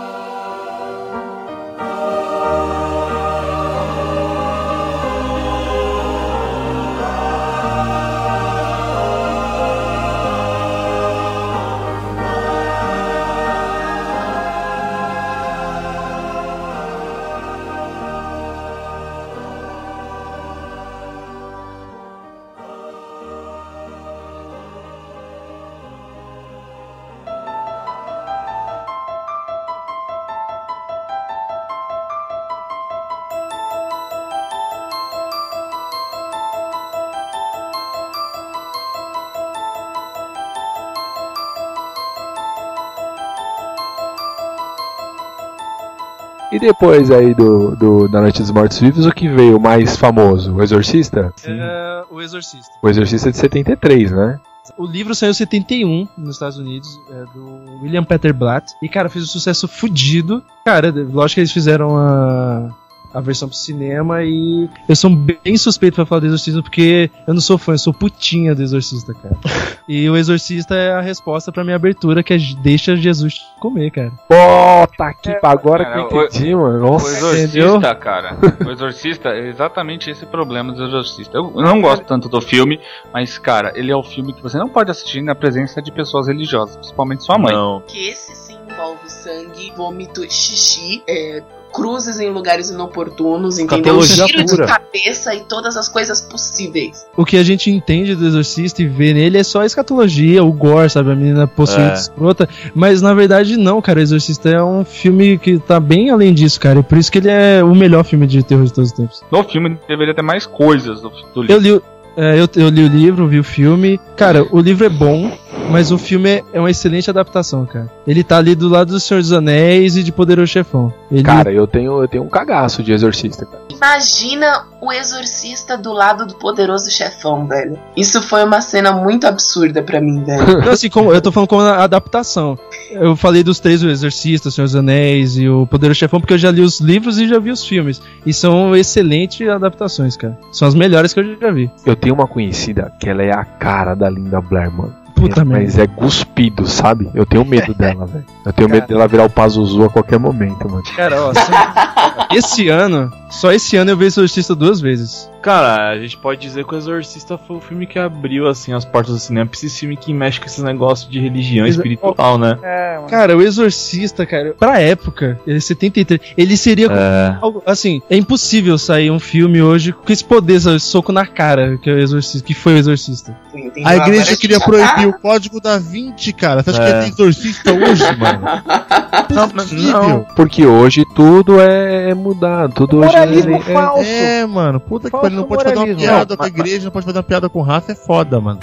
Speaker 2: E depois aí da Noite dos Mortos Vivos, o que veio mais famoso? O Exorcista?
Speaker 5: O Exorcista.
Speaker 2: O Exorcista é de 73, né?
Speaker 5: O livro saiu em 71 nos Estados Unidos, do William Peter Blatt. E, cara, fez um sucesso fudido. Cara, lógico que eles fizeram a versão pro cinema e eu sou bem suspeito pra falar do Exorcista porque eu não sou fã, eu sou putinha do Exorcista, cara. E o Exorcista é a resposta pra minha abertura, que é deixa Jesus comer, cara.
Speaker 2: Pô, tá aqui pra agora que eu entendi, mano. Nossa,
Speaker 3: o Exorcista, entendeu? Cara. O Exorcista é exatamente esse problema do Exorcista. Eu não gosto tanto do filme, mas, cara, ele é o filme que você não pode assistir na presença de pessoas religiosas, principalmente sua mãe.
Speaker 7: Não.
Speaker 6: Que esse sim envolve sangue, vômito, xixi, cruzes em lugares inoportunos, entendeu? Giro de cabeça e todas as coisas possíveis.
Speaker 5: O que a gente entende do Exorcista e vê nele é só a escatologia, o gore, sabe? A menina possuída escrota. Mas na verdade não, cara. O Exorcista é um filme que tá bem além disso, cara. E por isso que ele é o melhor filme de terror de todos os tempos.
Speaker 3: No filme deveria ter mais coisas do livro.
Speaker 5: Eu li o livro, vi o filme. Cara, o livro é bom. Mas o filme é uma excelente adaptação, cara. Ele tá ali do lado do Senhor dos Anéis e de Poderoso Chefão.
Speaker 2: Cara, eu tenho um cagaço de Exorcista, cara.
Speaker 6: Imagina o Exorcista do lado do Poderoso Chefão, velho. Isso foi uma cena muito absurda pra mim, velho.
Speaker 5: Não, assim, eu tô falando como adaptação. Eu falei dos três, o Exorcista, o Senhor dos Anéis e o Poderoso Chefão, porque eu já li os livros e já vi os filmes. E são excelentes adaptações, cara. São as melhores que eu já vi.
Speaker 2: Eu tenho uma conhecida que ela é a cara da Linda Blair, mano.
Speaker 5: Puta merda.
Speaker 2: Mas é cuspido, sabe? Eu tenho medo dela, velho. Eu tenho medo dela virar o Pazuzu a qualquer momento, mano.
Speaker 5: Cara, ó, só esse ano eu vi Exorcista 2 vezes.
Speaker 7: Cara, a gente pode dizer que o Exorcista foi o filme que abriu, assim, as portas do cinema pra esse filme que mexe com esses negócios de religião espiritual, né?
Speaker 5: Cara, o Exorcista, cara, pra época, ele é 73, ele seria... Assim, é impossível sair um filme hoje com esse poder, sabe, soco na cara, que é o Exorcista, que foi o Exorcista.
Speaker 4: A igreja queria proibir o Código da Vinci, cara. Você acha que tem Exorcista hoje, mano?
Speaker 2: Não, porque hoje tudo é mudado, tudo hoje
Speaker 8: falso.
Speaker 4: Mano, puta que
Speaker 8: Falso
Speaker 4: pariu, não pode fazer uma
Speaker 8: moralismo.
Speaker 4: piada com a igreja, não pode fazer uma piada com raça, é foda, mano.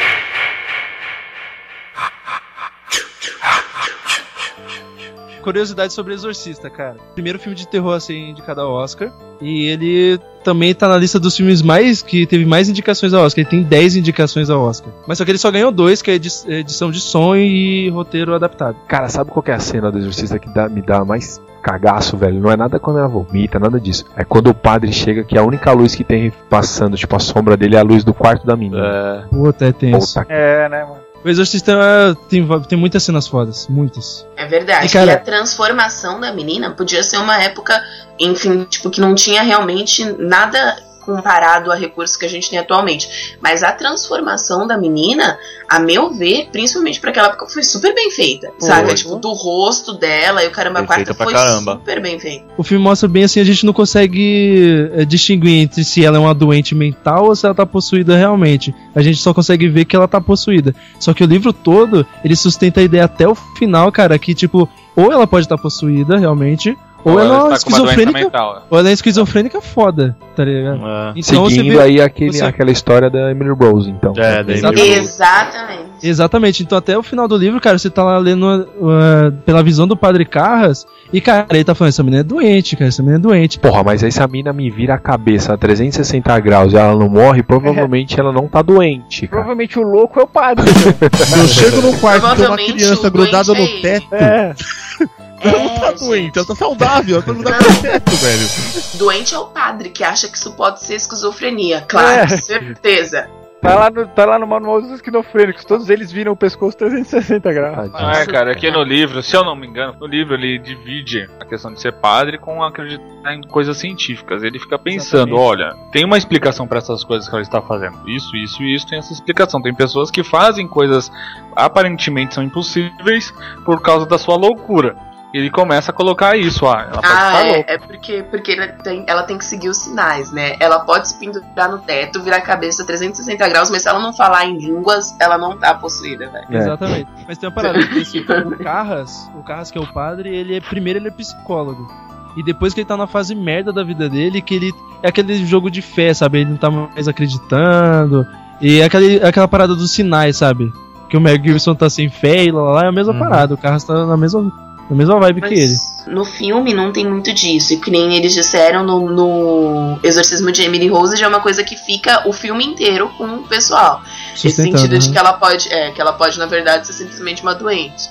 Speaker 5: Curiosidade sobre Exorcista, cara. Primeiro filme de terror a ser indicado ao Oscar. E ele também tá na lista dos filmes que teve mais indicações ao Oscar. Ele tem 10 indicações ao Oscar. Mas só que ele só ganhou 2, que é edição de som e roteiro adaptado.
Speaker 2: Cara, sabe qual que é a cena do Exorcista que me dá mais cagaço, velho? Não é nada quando ela vomita, nada disso. É quando o padre chega, que a única luz que tem passando, tipo a sombra dele, é a luz do quarto da menina.
Speaker 5: Puta, é tenso.
Speaker 8: Né, mano?
Speaker 5: O Exorcista tem muitas cenas fodas, muitas.
Speaker 6: É verdade. E a transformação da menina podia ser uma época, enfim, tipo, que não tinha realmente nada comparado a recursos que a gente tem atualmente. Mas a transformação da menina, a meu ver, principalmente pra aquela época, foi super bem feita. Saca? Tipo, do rosto dela e o caramba, a quarta foi super bem feita.
Speaker 5: O filme mostra bem assim, a gente não consegue distinguir entre se ela é uma doente mental ou se ela tá possuída realmente. A gente só consegue ver que ela tá possuída. Só que o livro todo, ele sustenta a ideia até o final, cara, que tipo, ou ela pode estar possuída realmente, ou ela é uma esquizofrênica, ou ela é esquizofrênica foda, tá ligado?
Speaker 2: Então, seguindo aí aquela história da Emily Rose, então.
Speaker 6: Exatamente.
Speaker 5: Então até o final do livro, cara, você tá lá lendo pela visão do Padre Carras, e cara, ele tá falando, essa menina é doente, cara, essa menina é doente.
Speaker 2: Porra, mas aí se a mina me vira a cabeça a 360 graus e ela não morre, provavelmente ela não tá doente, cara.
Speaker 8: Provavelmente o louco é o padre.
Speaker 4: Eu chego no quarto e tem uma criança grudada no teto. Ela não tá doente, ela tá saudável, ela tá grudada no teto, velho.
Speaker 6: Doente é o padre que acha que isso pode ser esquizofrenia, claro, certeza.
Speaker 8: Tá lá no manual dos esquizofrênicos, todos eles viram o pescoço 360 graus.
Speaker 3: Cara, aqui no livro, se eu não me engano, no livro ele divide a questão de ser padre com acreditar em coisas científicas. Ele fica pensando, olha, tem uma explicação pra essas coisas que ela está fazendo. Isso, tem essa explicação. Tem pessoas que fazem coisas aparentemente são impossíveis por causa da sua loucura. Ele começa a colocar isso, ela pode estar louca.
Speaker 6: É porque ela tem que seguir os sinais, né? Ela pode se pendurar no teto, virar a cabeça 360 graus, mas se ela não falar em línguas, ela não tá possuída, velho.
Speaker 5: Exatamente. Mas tem uma parada, assim, o Carras, que é o padre, ele é psicólogo. E depois que ele tá na fase merda da vida dele, que ele é aquele jogo de fé, sabe? Ele não tá mais acreditando. E aquela parada dos sinais, sabe? Que o Mel Gibson tá sem fé e lá é a mesma parada. O Carras tá na mesma vibe que ele.
Speaker 6: No filme não tem muito disso. E que nem eles disseram no Exorcismo de Emily Rose, já é uma coisa que fica o filme inteiro com o pessoal. Esse sentido de que ela pode, na verdade, ser simplesmente uma doente.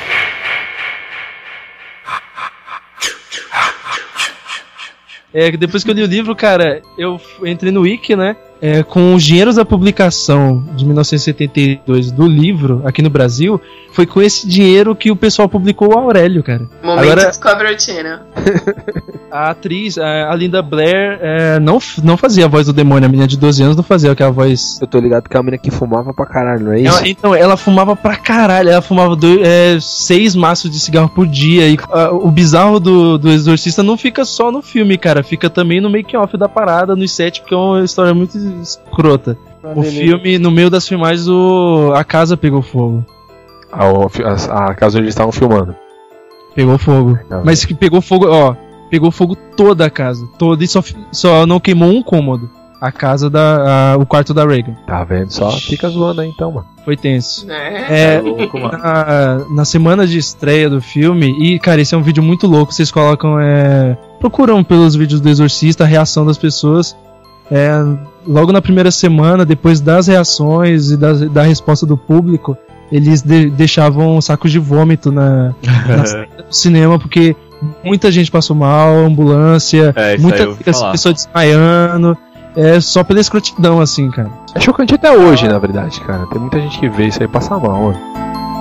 Speaker 5: Depois que eu li o livro, cara, eu entrei no Wiki, né? Com os dinheiros da publicação de 1972 do livro aqui no Brasil, foi com esse dinheiro que o pessoal publicou o Aurélio, cara.
Speaker 6: Momento Discovery Channel.
Speaker 5: A atriz, a Linda Blair, não fazia a voz do demônio. A menina de 12 anos não fazia aquela voz.
Speaker 2: Eu tô ligado que é a menina que fumava pra caralho, não é isso?
Speaker 5: Ela fumava pra caralho. Ela fumava 6 maços de cigarro por dia. E o bizarro do Exorcista não fica só no filme, cara. Fica também no making-off da parada, no set, porque é uma história muito escrota. O filme, no meio das filmagens, a casa pegou fogo.
Speaker 2: A casa onde eles estavam filmando.
Speaker 5: Pegou fogo. Mas que pegou fogo, pegou fogo toda a casa. Toda, e só não queimou um cômodo. a casa o quarto da Regan.
Speaker 2: Tá vendo? Só fica zoando aí então, mano.
Speaker 5: Foi tenso.
Speaker 3: Louco, mano.
Speaker 5: Na semana de estreia do filme, e cara, esse é um vídeo muito louco, vocês colocam, procuram pelos vídeos do Exorcista a reação das pessoas. Logo na primeira semana, depois das reações e da resposta do público, eles deixavam sacos de vômito na saída do cinema, porque muita gente passou mal, ambulância, muitas pessoas desmaiando. Só pela escrotidão, assim, cara.
Speaker 2: É chocante até hoje, na verdade, cara. Tem muita gente que vê isso aí e passa mal, mano.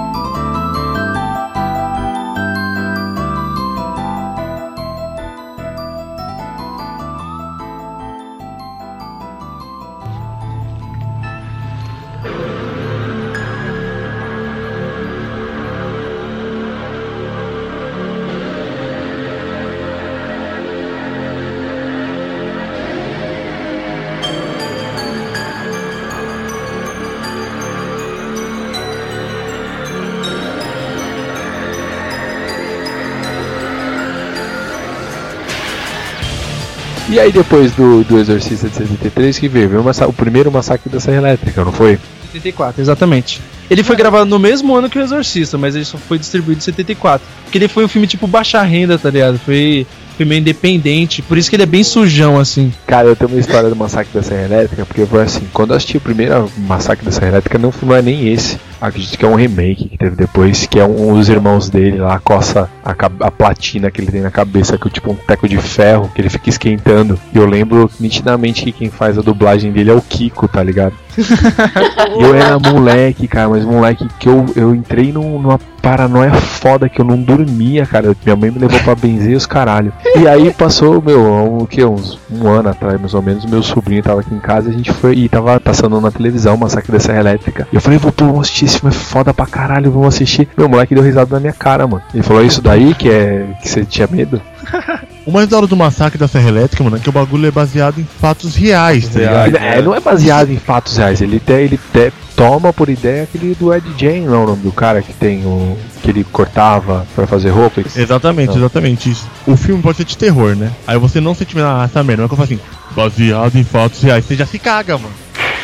Speaker 2: E aí depois do Exorcista de 73 que veio o primeiro massacre da Serra Elétrica, não foi?
Speaker 5: 74, exatamente. Ele foi gravado no mesmo ano que o Exorcista, mas ele só foi distribuído em 74. Porque ele foi um filme tipo baixa renda, tá ligado? Foi meio independente, por isso que ele é bem sujão, assim.
Speaker 2: Cara, eu tenho uma história do massacre da Serra Elétrica, porque foi assim, quando eu assisti o primeiro massacre da Serra Elétrica, não é nem esse. Acredito que é um remake que teve depois, que é um dos irmãos dele lá, coça a platina que ele tem na cabeça, que é tipo um teco de ferro, que ele fica esquentando. E eu lembro nitidamente que quem faz a dublagem dele é o Kiko, tá ligado? E eu era moleque, cara, mas moleque que eu entrei numa paranoia foda que eu não dormia, cara. Minha mãe me levou pra benzer os caralho. E aí passou, uns um ano atrás, mais ou menos, meu sobrinho tava aqui em casa, a gente foi e tava passando na televisão o Massacre da Serra Elétrica. E eu falei, vamos assistir, esse filme é foda pra caralho, vamos assistir. Meu moleque deu risada na minha cara, mano. Ele falou, isso daí que você tinha medo?
Speaker 4: O mais da hora do Massacre da Serra Elétrica, mano, é que o bagulho é baseado em fatos reais, tá ligado?
Speaker 2: Não é baseado em fatos reais, ele toma por ideia aquele do Ed Gein, não é o nome do cara que tem que ele cortava pra fazer roupa.
Speaker 4: Exatamente isso. O filme pode ser de terror, né? Aí você não sente essa merda, mas que eu falo assim, baseado em fatos reais, você já se caga, mano.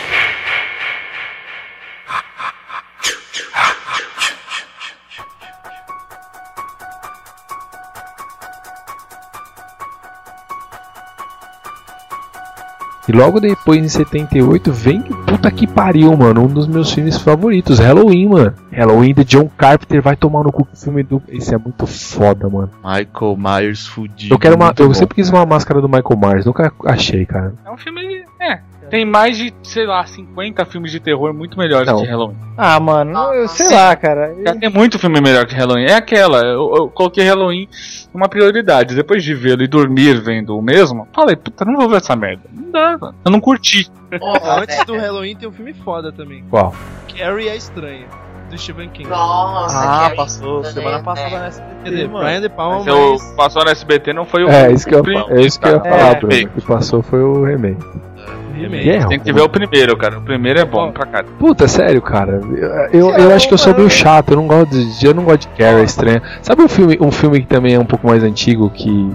Speaker 2: E logo depois, em 78, vem puta que pariu, mano, um dos meus filmes favoritos, Halloween, mano. Halloween de John Carpenter, vai tomar no cu com o filme do... Esse é muito foda, mano.
Speaker 7: Michael Myers fudido.
Speaker 2: Eu sempre quis uma máscara do Michael Myers, nunca achei, cara.
Speaker 3: É um filme... Tem mais de, 50 filmes de terror muito melhores que Halloween.
Speaker 8: Ah, mano, eu sei lá, cara.
Speaker 3: Tem muito filme melhor que Halloween. É aquela, eu coloquei Halloween uma prioridade. Depois de vê-lo e dormir vendo o mesmo, falei, puta, não vou ver essa merda. Não dá, mano. Eu não curti.
Speaker 5: Antes do Halloween tem um filme foda também.
Speaker 2: Qual?
Speaker 5: Carrie é Estranha, do Stephen King.
Speaker 6: Nossa,
Speaker 7: passou semana passada na SBT, mano.
Speaker 5: Brian De Palma,
Speaker 3: mas... passou na SBT, não foi o...
Speaker 2: isso que eu ia falar, Bruno. O que passou foi o remake.
Speaker 3: Tem que ver o primeiro, cara. O primeiro é bom pra caralho.
Speaker 2: Puta, sério, cara. Eu acho que eu sou meio chato. Eu não gosto de Carrie, é estranha. Sabe um filme que também é um pouco mais antigo que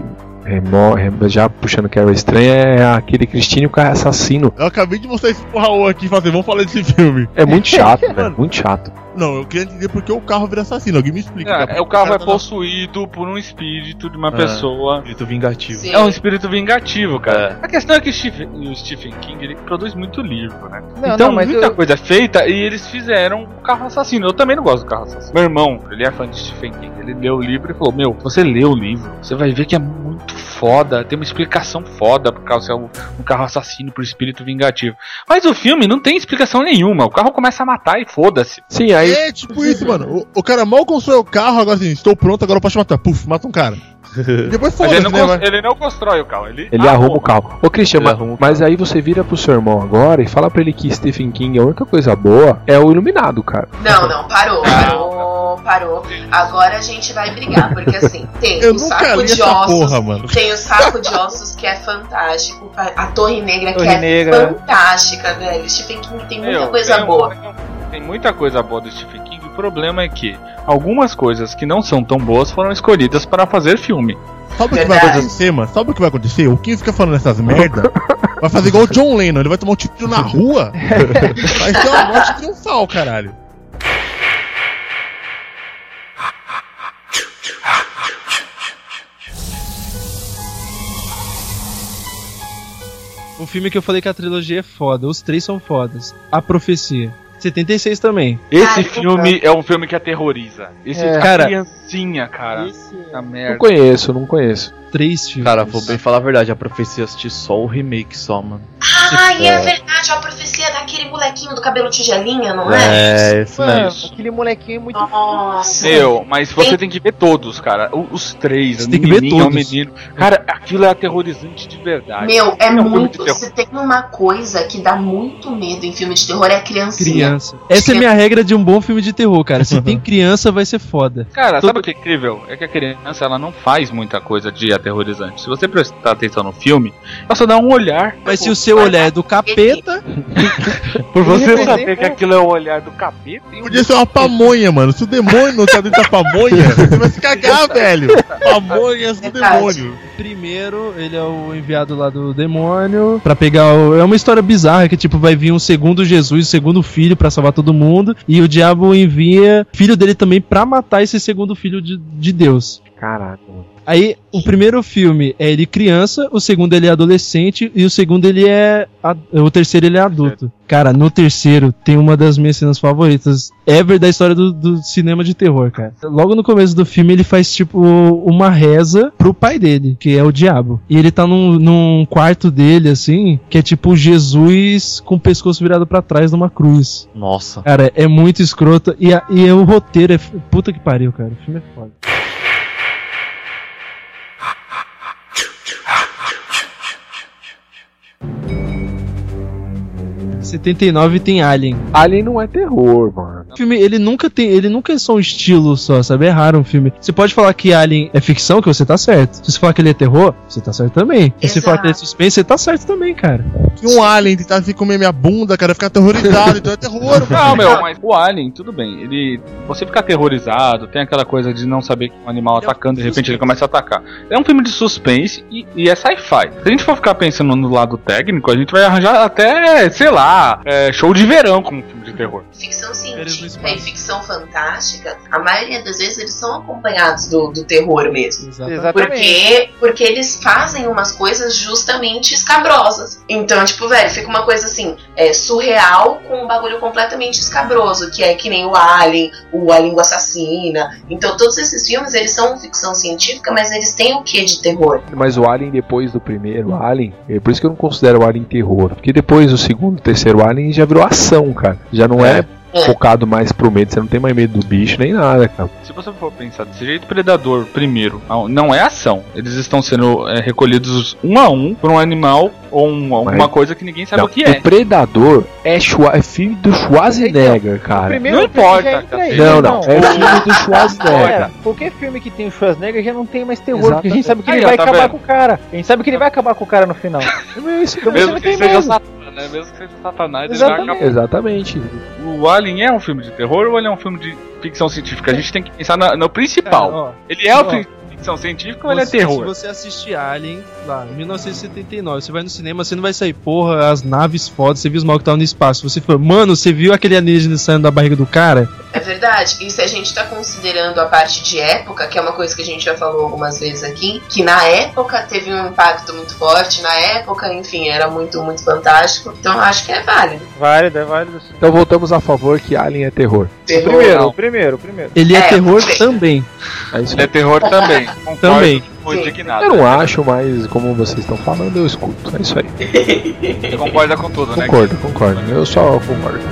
Speaker 2: já puxando Carrie estranha, é aquele Cristine e o Carro Assassino.
Speaker 4: Eu acabei de mostrar esse porra aqui e fazer, vamos falar desse filme.
Speaker 2: É muito chato, velho. Muito chato.
Speaker 4: Não, eu queria entender porque o carro vira assassino. Alguém me explica.
Speaker 3: O carro é possuído por um espírito de uma pessoa.
Speaker 7: Espírito vingativo.
Speaker 6: Sim.
Speaker 3: É um espírito vingativo, cara. A questão é que o Stephen King ele produz muito livro, né? Então muita coisa é feita e eles fizeram o Carro Assassino. Eu também não gosto do Carro Assassino. Meu irmão, ele é fã de Stephen King. Ele leu o livro e falou: Meu, você lê o livro, você vai ver que é muito foda. Tem uma explicação foda por causa um carro assassino por espírito vingativo. Mas o filme não tem explicação nenhuma. O carro começa a matar e foda-se.
Speaker 2: Sim, aí.
Speaker 4: É tipo isso, mano. O cara mal constrói o carro, agora assim, estou pronto, agora eu posso matar. Puf, mata um cara. Depois foda-se,
Speaker 3: ele não constrói o carro, ele
Speaker 2: arruma o carro. Ô Christian, mas aí você vira pro seu irmão agora e fala pra ele que Stephen King, a única coisa boa é o Iluminado, cara.
Speaker 6: Não, parou. Agora a gente vai brigar, porque assim, tem o saco de ossos, tem o saco de ossos que é fantástico, a Torre Negra que é fantástica, velho. Stephen King tem muita coisa boa.
Speaker 3: Tem muita coisa boa do Stephen King. O problema é que algumas coisas que não são tão boas foram escolhidas para fazer filme.
Speaker 4: Sabe o que vai acontecer, mano? Sabe o que vai acontecer? O King fica falando essas merda Vai fazer igual o John Lennon, ele vai tomar um tiro na rua. Vai ser uma morte triunfal, caralho.
Speaker 5: O filme que eu falei que a trilogia é foda, os 3 são fodas. A Profecia. 76 também.
Speaker 3: Esse filme é um filme que aterroriza. Esse
Speaker 5: cara,
Speaker 3: criancinha, cara. A merda.
Speaker 2: Não conheço.
Speaker 5: 3 filmes.
Speaker 7: Cara, vou bem falar a verdade, a Profecia eu assisti só o remake só, mano.
Speaker 6: E é verdade, a Profecia daquele molequinho do cabelo tigelinha, não é?
Speaker 7: É, isso mesmo.
Speaker 8: Aquele molequinho é muito...
Speaker 6: Nossa.
Speaker 3: Mas você tem que ver todos, cara. Os 3,
Speaker 5: tem que ver todos.
Speaker 3: O menino. Cara, aquilo é aterrorizante de verdade.
Speaker 6: É muito... Se tem uma coisa que dá muito medo em filme de terror, é criancinha.
Speaker 5: Essa é a minha regra de um bom filme de terror, cara. Se tem criança, vai ser foda.
Speaker 3: Cara, sabe o que é incrível? É que a criança, ela não faz muita coisa de aterrorizante. Se você prestar atenção no filme, ela só dá um olhar.
Speaker 5: Mas se o seu olhar é do capeta...
Speaker 3: Por você saber que aquilo é o olhar do capeta...
Speaker 4: Podia ser uma pamonha, mano. Se o demônio não tá dentro da pamonha, você vai se cagar, velho. Pamonhas do demônio.
Speaker 5: Primeiro, ele é o enviado lá do demônio pra pegar o... É uma história bizarra que, tipo, vai vir um segundo Jesus, o segundo filho pra salvar todo mundo, e o diabo envia filho dele também pra matar esse segundo filho de Deus.
Speaker 2: Caraca.
Speaker 5: Aí, o primeiro filme é ele criança, o segundo ele é adolescente, e o segundo ele é... O terceiro ele é adulto. Cara, no terceiro tem uma das minhas cenas favoritas ever da história do cinema de terror, cara. Logo no começo do filme ele faz, tipo, uma reza pro pai dele, que é o diabo. E ele tá num quarto dele, assim, que é tipo Jesus com o pescoço virado pra trás numa cruz.
Speaker 7: Nossa.
Speaker 5: Cara, é muito escroto. E o roteiro é... Puta que pariu, cara. O filme é foda. 79 tem Alien.
Speaker 2: Alien não é terror, mano.
Speaker 5: O filme, ele nunca é só um estilo só, sabe? É raro um filme. Você pode falar que Alien é ficção, que você tá certo. Se você falar que ele é terror, você tá certo também. Se você falar que ele é suspense, você tá certo também, cara.
Speaker 4: Se um alien tentar assim comer minha bunda, cara, ficar aterrorizado, então é terror.
Speaker 3: Não, mas o Alien, tudo bem. Você fica aterrorizado, tem aquela coisa de não saber que um animal atacando, de repente ele começa a atacar. É um filme de suspense e é sci-fi. Se a gente for ficar pensando no lado técnico, a gente vai arranjar até, sei lá, show de verão como um filme de terror.
Speaker 6: Ficção científica e ficção fantástica, a maioria das vezes eles são acompanhados do terror mesmo.
Speaker 8: Exatamente.
Speaker 6: Porque eles fazem umas coisas justamente escabrosas. Então, tipo, velho, fica uma coisa assim, surreal com um bagulho completamente escabroso, que é que nem A Língua Assassina. Então, todos esses filmes, eles são ficção científica, mas eles têm o quê de terror?
Speaker 2: Mas o Alien, depois do primeiro Alien, é por isso que eu não considero o Alien terror. Porque depois do segundo, terceiro Alien já virou ação, cara. Já não é focado mais pro medo, você não tem mais medo do bicho nem nada, cara.
Speaker 3: Se você for pensar desse jeito, Predador, primeiro, não é ação. Eles estão sendo recolhidos um a um por um animal ou alguma coisa que ninguém sabe o que é.
Speaker 2: O Predador é filho do Schwarzenegger, cara.
Speaker 3: Não importa.
Speaker 2: É filho do Schwarzenegger.
Speaker 8: Qualquer filme que tem o Schwarzenegger já não tem mais terror, porque a gente sabe que ele vai acabar com o cara. A gente sabe que ele vai acabar com o cara no final.
Speaker 3: Mesmo que seja Satanás, né? Mesmo que seja Satanás, ele vai acabar.
Speaker 2: Exatamente.
Speaker 3: O Alien é um filme de terror ou ele é um filme de ficção científica? A gente tem que pensar no principal. Ele é um ficção científica ou ele é terror?
Speaker 5: Se você assistir Alien, lá, em 1979, você vai no cinema, você não vai sair, porra, as naves fodas, você viu os mal que estavam no espaço. Você falou, mano, você viu aquele alienígena saindo da barriga do cara?
Speaker 6: É verdade. E se a gente tá considerando a parte de época, que é uma coisa que a gente já falou algumas vezes aqui, que na época teve um impacto muito forte, na época, enfim, era muito, muito fantástico. Então eu acho que é válido.
Speaker 8: É válido sim.
Speaker 2: Então voltamos a favor que Alien é terror.
Speaker 8: O primeiro.
Speaker 5: Ele é terror também.
Speaker 3: Ele é terror também.
Speaker 5: Também.
Speaker 3: Indignado.
Speaker 2: Eu não acho, mas como vocês estão falando, eu escuto. É isso aí.
Speaker 3: Você concorda com tudo, né?
Speaker 2: Concordo. Eu só concordo.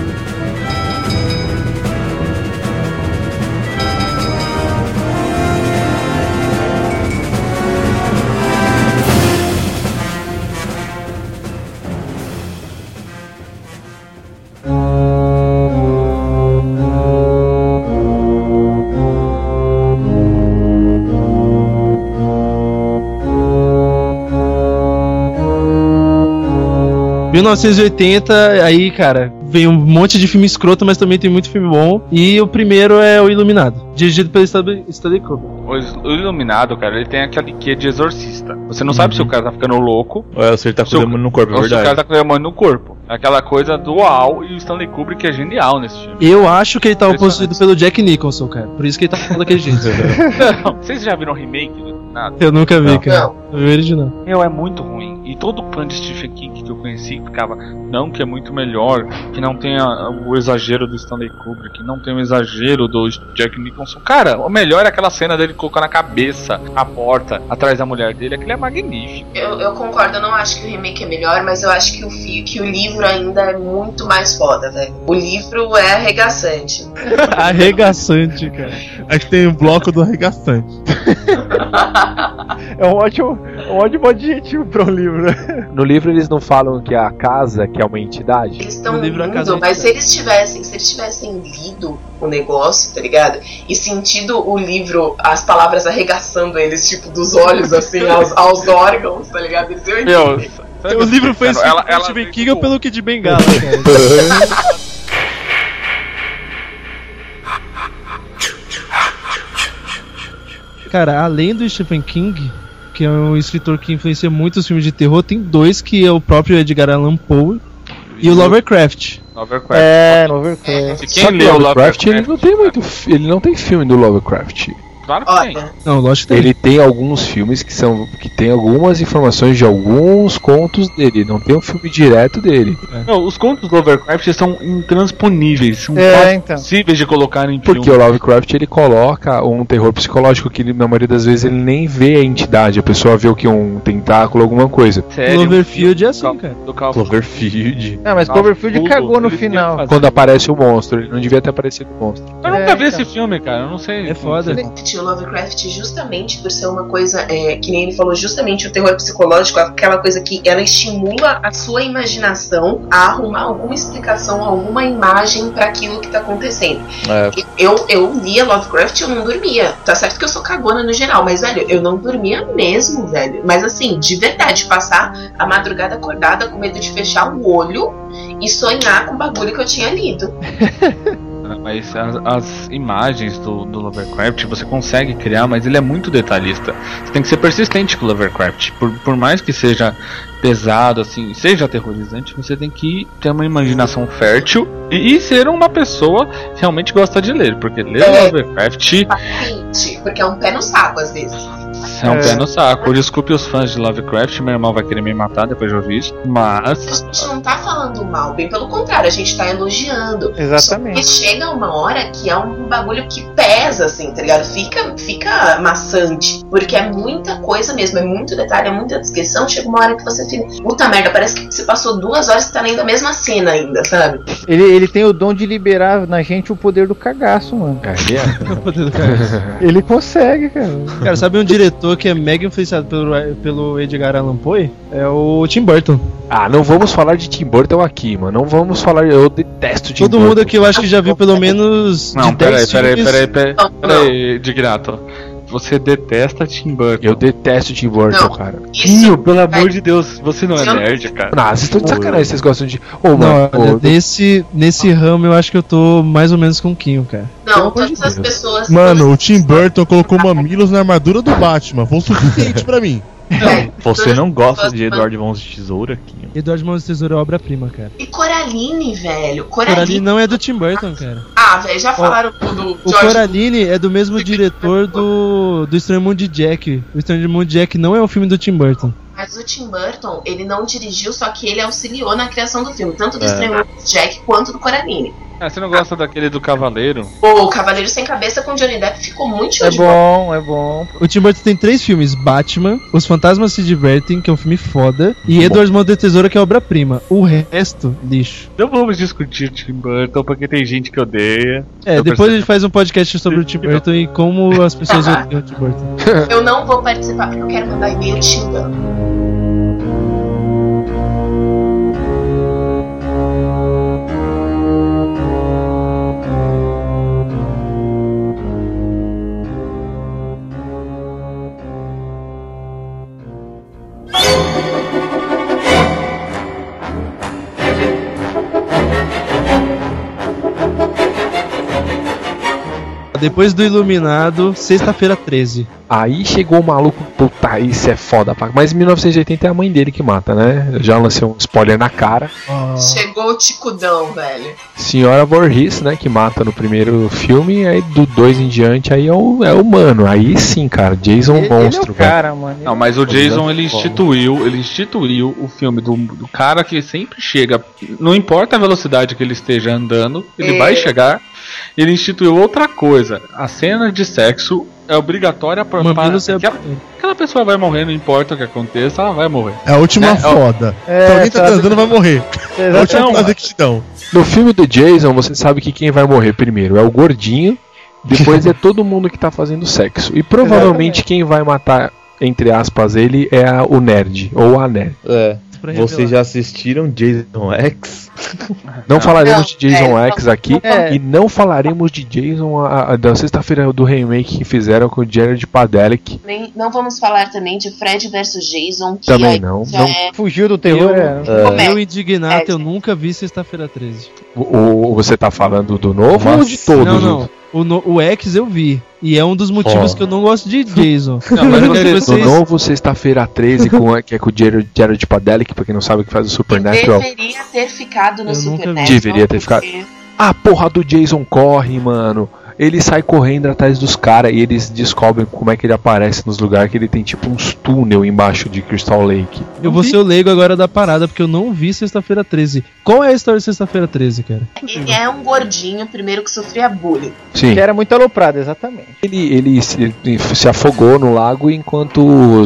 Speaker 5: 1980, aí, cara, vem um monte de filme escroto, mas também tem muito filme bom. E o primeiro é O Iluminado, dirigido pelo Stanley Kubrick.
Speaker 3: O Iluminado, cara, ele tem aquele quê de exorcista. Você não sabe se o cara tá ficando louco
Speaker 7: Ou se ele tá com o demônio no corpo, é
Speaker 3: ou se o
Speaker 7: verdade.
Speaker 3: cara tá com o demônio no corpo. É aquela coisa dual, e o Stanley Kubrick é genial nesse filme.
Speaker 5: Eu acho que ele tava possuído pelo Jack Nicholson, cara. Por isso que ele tá falando daquele jeito.
Speaker 3: Não, vocês já viram o remake do Iluminado?
Speaker 5: Eu nunca vi,
Speaker 3: Não.
Speaker 5: cara. Eu vi o original.
Speaker 3: É muito ruim. E todo fã de Stephen King que eu conheci ficava, não, que é muito melhor, que não tem o exagero do Stanley Kubrick, não tem o exagero do Jack Nicholson. Cara, o melhor é aquela cena dele colocando a cabeça, a porta, atrás da mulher dele. Aquilo é magnífico.
Speaker 6: Eu concordo, eu não acho que o remake é melhor, mas eu acho que o livro ainda é muito mais foda, velho. O livro é arregaçante.
Speaker 5: Arregaçante, cara.
Speaker 4: Acho que tem um bloco do arregaçante.
Speaker 8: É um ótimo adjetivo pra um livro, né?
Speaker 2: No livro eles não falam que a casa que é uma entidade?
Speaker 6: Eles estão
Speaker 5: No livro, a casa
Speaker 6: lindo,
Speaker 5: é
Speaker 6: mas se eles tivessem lido o negócio, tá ligado? E sentido o livro, as palavras arregaçando eles, tipo, dos olhos, assim, aos órgãos, tá ligado? Eles iam entender.
Speaker 5: O livro foi escrito
Speaker 3: Ela-
Speaker 5: pelo
Speaker 3: ela
Speaker 5: Stephen
Speaker 3: vem
Speaker 5: King ou
Speaker 3: com-
Speaker 5: pelo Kid Bengala, cara? Cara, além do Stephen King, que é um escritor que influencia muitos filmes de terror, tem dois que é o próprio Edgar Allan Poe e o Lovecraft.
Speaker 3: Lovecraft.
Speaker 8: Lovecraft.
Speaker 3: Quem
Speaker 2: Só que
Speaker 3: leu
Speaker 2: o Lovecraft ele
Speaker 3: Lovecraft?
Speaker 2: não tem muito, ele não tem filme do Lovecraft.
Speaker 3: Claro que tem.
Speaker 6: Olha,
Speaker 5: Não, lógico que tem.
Speaker 2: Ele tem alguns filmes que tem algumas informações de alguns contos dele, não tem um filme direto dele.
Speaker 3: Não, os contos do Lovecraft são intransponíveis, são
Speaker 8: É,
Speaker 3: quase
Speaker 8: então.
Speaker 3: impossíveis de colocar em
Speaker 2: Porque
Speaker 3: filme.
Speaker 2: o Lovecraft ele coloca um terror psicológico que ele, na maioria das vezes ele nem vê a entidade, a pessoa vê o que um tentáculo, alguma coisa.
Speaker 3: Sério,
Speaker 5: Cloverfield é
Speaker 3: um
Speaker 5: assim,
Speaker 3: filme
Speaker 5: cara.
Speaker 3: do Cal-
Speaker 7: Cloverfield.
Speaker 8: Não, mas Cloverfield
Speaker 3: Tudo,
Speaker 8: cagou no
Speaker 3: ele tinha
Speaker 8: final.
Speaker 3: que fazer.
Speaker 2: Quando aparece o monstro, ele não devia ter aparecido o monstro.
Speaker 3: Eu nunca vi
Speaker 8: então.
Speaker 3: esse filme, cara, eu não sei.
Speaker 5: É foda.
Speaker 6: o Lovecraft, justamente por ser uma coisa, que nem ele falou, justamente o terror psicológico, aquela coisa que ela estimula a sua imaginação a arrumar alguma explicação, alguma imagem pra aquilo que tá acontecendo. Eu lia Lovecraft e eu não dormia. Tá certo que eu sou cagona no geral, mas, velho, eu não dormia mesmo, velho. Mas, assim, de verdade, passar a madrugada acordada com medo de fechar o olho e sonhar com o bagulho que eu tinha lido.
Speaker 3: Mas as imagens do Lovecraft você consegue criar, mas ele é muito detalhista. Você tem que ser persistente com o Lovecraft. Por mais que seja pesado, assim, seja aterrorizante, você tem que ter uma imaginação fértil e ser uma pessoa que realmente gosta de ler. Porque ler Lovecraft
Speaker 6: Paciente, porque é um pé no saco às vezes.
Speaker 3: é um pé no saco. Desculpe os fãs de Lovecraft, meu irmão vai querer me matar depois de ouvir isso. Mas
Speaker 6: A gente não tá falando mal, bem pelo contrário, a gente tá elogiando.
Speaker 8: Exatamente.
Speaker 6: Só que chega uma hora que é um bagulho que pesa, assim, tá ligado? Fica maçante, porque é muita coisa mesmo, é muito detalhe, é muita descrição. Chega uma hora que você fica, puta merda, parece que você passou 2 horas e tá lendo a mesma cena ainda, sabe?
Speaker 8: Ele tem o dom de liberar na gente o poder do cagaço, mano. Ele consegue, cara.
Speaker 5: Cara, sabe um diretor que é mega influenciado pelo Edgar Allan Poe? É o Tim Burton.
Speaker 2: Ah, não vamos falar de Tim Burton aqui, mano. Não vamos falar. Eu detesto Tim
Speaker 5: Todo
Speaker 2: Burton.
Speaker 5: mundo aqui eu acho que já viu pelo menos.
Speaker 3: não,
Speaker 5: de 10
Speaker 3: peraí, de grato. Você detesta Tim Burton.
Speaker 2: Eu detesto Tim Burton,
Speaker 6: Não.
Speaker 2: cara.
Speaker 3: Tinho, pelo amor de Deus, você não é nerd, cara.
Speaker 2: Ah, vocês estão de sacanagem, vocês gostam de. Ô,
Speaker 5: Não,
Speaker 2: mano,
Speaker 5: olha,
Speaker 2: ô,
Speaker 5: nesse ramo eu acho que eu tô mais ou menos com o Quinho, cara.
Speaker 6: Não, todas as pessoas.
Speaker 4: Mano, o Tim Burton colocou mamilos na armadura do Batman. Foi o suficiente pra mim.
Speaker 7: Você não gosta de Eduardo Mãos de Tesoura, Quinho?
Speaker 5: Eduardo Mãos de Tesoura é obra-prima, cara.
Speaker 6: E Coraline, velho.
Speaker 5: Coraline não é do Tim Burton, cara.
Speaker 6: Ah, velho, já falaram do
Speaker 5: O
Speaker 6: George.
Speaker 5: Coraline é do mesmo diretor do Estranho Mundo de Jack. O Estranho Mundo de Jack não é um filme do Tim Burton.
Speaker 6: Mas o Tim Burton, ele não dirigiu, só que ele auxiliou na criação do filme, tanto do Estranho Mundo de Jack quanto do Coraline.
Speaker 3: Ah, você não gosta daquele do Cavaleiro?
Speaker 6: O Cavaleiro Sem Cabeça com Johnny Depp ficou muito show
Speaker 8: É
Speaker 6: de bola.
Speaker 8: bom, é bom.
Speaker 5: O Tim Burton tem 3 filmes: Batman, Os Fantasmas Se Divertem, que é um filme foda, e Edward Mãos de Tesoura, que é obra-prima. O resto, lixo.
Speaker 3: Não vamos discutir Tim Burton, porque tem gente que odeia.
Speaker 5: É, depois a gente faz um podcast sobre o Tim Burton e como as pessoas odeiam o Tim Burton.
Speaker 6: Eu não vou participar porque eu quero mandar e-mail xingando.
Speaker 5: Depois do Iluminado, Sexta-feira 13.
Speaker 2: Aí chegou o maluco, puta, isso é foda. Mas em 1980 é a mãe dele que mata, né? Eu já lancei um spoiler na cara.
Speaker 6: Chegou o ticudão, velho.
Speaker 2: Senhora Voorhees, né, que mata no primeiro filme, aí do 2 em diante aí é o humano. Aí sim, cara, Jason monstro,
Speaker 8: ele é o cara, mano.
Speaker 3: Não, mas o Jason ele instituiu o filme do cara que sempre chega, não importa a velocidade que ele esteja andando, ele vai chegar. Ele instituiu outra coisa. A cena de sexo é obrigatória para aquela pessoa vai morrer, não importa o que aconteça, ela vai morrer.
Speaker 4: É a última foda. Se alguém tá transando, vai morrer. É a última coisa que te dão.
Speaker 2: No filme do Jason, você sabe que quem vai morrer primeiro é o gordinho, depois é todo mundo que tá fazendo sexo. E provavelmente quem vai matar, entre aspas, ele é o nerd, ou a nerd.
Speaker 7: Vocês já assistiram Jason X?
Speaker 2: Não falaremos de Jason X aqui e não falaremos de Jason da sexta-feira do remake que fizeram com o Jared Padalecki.
Speaker 6: Não vamos falar também de Fred vs Jason, que
Speaker 2: também não.
Speaker 8: Fugiu do terror.
Speaker 5: Eu indignado, eu nunca vi Sexta-feira 13.
Speaker 2: Você tá falando do novo ou de todos?
Speaker 5: Não. O X eu vi. E é um dos motivos que eu não gosto de Jason.
Speaker 2: O novo Sexta-feira 13, que é com o Jared Padalecki, pra quem não sabe, que faz o Supernatural.
Speaker 6: Deveria ter ficado no Supernatural.
Speaker 2: Deveria ter ficado. A porra do Jason corre, mano. Ele sai correndo atrás dos caras e eles descobrem como é que ele aparece nos lugares, que ele tem tipo uns túnel embaixo de Crystal Lake.
Speaker 5: Eu vou ser o leigo agora da parada, porque eu não vi Sexta-feira 13. Qual é a história de Sexta-feira 13, cara?
Speaker 6: Ele é um gordinho, primeiro que sofria bullying.
Speaker 2: Sim.
Speaker 8: Que era muito aloprado, exatamente.
Speaker 2: Ele se afogou no lago enquanto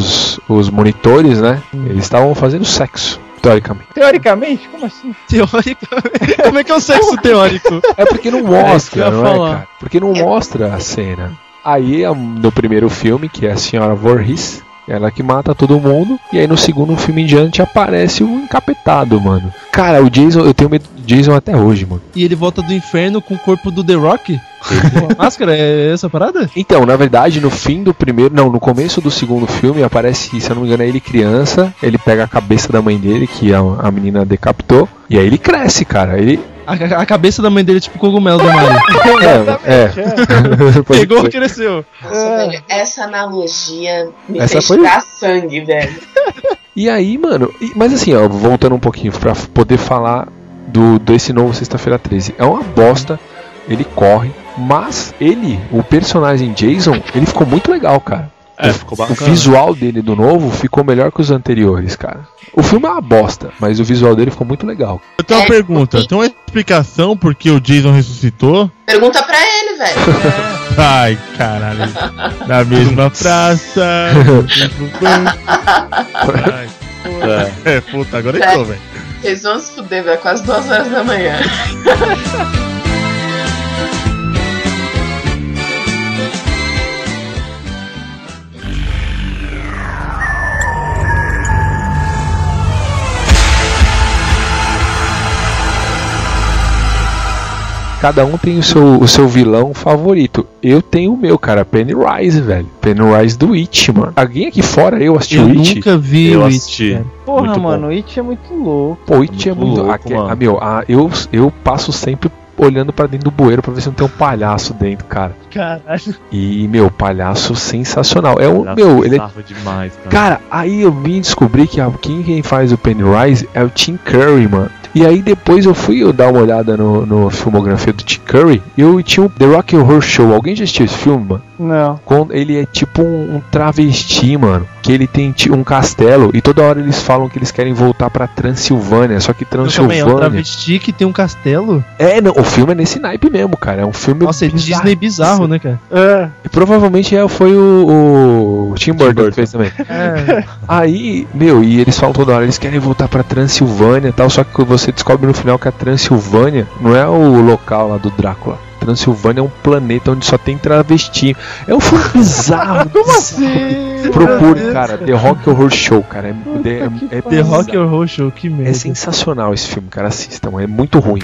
Speaker 2: os monitores, né? Eles estavam fazendo sexo.
Speaker 8: Teoricamente? Como assim?
Speaker 5: Teoricamente? Como é que é o sexo teórico?
Speaker 2: É porque não mostra, não é, cara? Porque não mostra a cena. Aí, no primeiro filme, que é a Senhora Voorhees, ela que mata todo mundo. E aí no segundo filme em diante aparece o encapetado, mano. Cara, o Jason, eu tenho medo de Jason até hoje, mano.
Speaker 5: E ele volta do inferno com o corpo do The Rock? Máscara, é essa parada?
Speaker 2: Então, na verdade, no fim do primeiro... Não, no começo do segundo filme aparece, se eu não me engano, é ele criança. Ele pega a cabeça da mãe dele, que a menina decapitou. E aí ele cresce, cara.
Speaker 5: A cabeça da mãe dele é tipo cogumelo da Mari. Pegou e cresceu.
Speaker 6: Nossa, velho, essa analogia me fez tirar sangue, velho.
Speaker 2: E aí, mano... Mas assim, ó, voltando um pouquinho pra poder falar desse novo Sexta-feira 13. É uma bosta. Ele corre. Mas o personagem Jason, ele ficou muito legal, cara.
Speaker 7: Ficou bacana.
Speaker 2: O visual dele do novo ficou melhor que os anteriores, cara. O filme é uma bosta, mas o visual dele ficou muito legal.
Speaker 4: Eu tenho uma pergunta. Tem uma explicação porque o Jason ressuscitou?
Speaker 6: Pergunta pra ele, velho.
Speaker 4: Ai, caralho. Na mesma praça. Puta, agora eu tô, velho.
Speaker 6: Vocês vão se fuder, velho. Quase 2 horas da manhã.
Speaker 2: Cada um tem o seu vilão favorito. Eu tenho o meu, cara, Pennywise, velho. Pennywise do It, mano. Alguém aqui fora eu assisti o It?
Speaker 5: Eu nunca vi o It.
Speaker 8: Porra,
Speaker 7: muito
Speaker 8: mano, o It é muito louco.
Speaker 2: Pô, o It é muito louco, eu passo sempre olhando pra dentro do bueiro pra ver se não tem um palhaço dentro, cara.
Speaker 8: Caralho.
Speaker 2: E, palhaço sensacional.
Speaker 7: Ele é demais,
Speaker 2: cara, aí eu vim descobrir que quem faz o Pennywise é o Tim Curry, mano. E aí depois eu fui dar uma olhada no filmografia do Tim Curry e eu tinha o The Rocky Horror Show. Alguém já assistiu esse filme, mano?
Speaker 8: Não.
Speaker 2: Ele é tipo um travesti, mano. Que ele tem um castelo e toda hora eles falam que eles querem voltar pra Transilvânia. Só que Transilvânia...
Speaker 5: É um travesti que tem um castelo?
Speaker 2: Não, o filme é nesse naipe mesmo, cara. É um filme
Speaker 5: Nossa, é Disney bizarro, né, cara?
Speaker 2: E provavelmente foi o Tim Burton que fez também. Aí, e eles falam toda hora, eles querem voltar pra Transilvânia e tal, só que você descobre no final que a Transilvânia não é o local lá do Drácula. Transilvânia é um planeta onde só tem travesti. É um filme bizarro.
Speaker 8: Como assim?
Speaker 2: Procure, cara. The Rocky Horror Show, cara.
Speaker 5: The Rocky Horror Show, que merda.
Speaker 2: É sensacional esse filme, cara. Assistam. É muito ruim.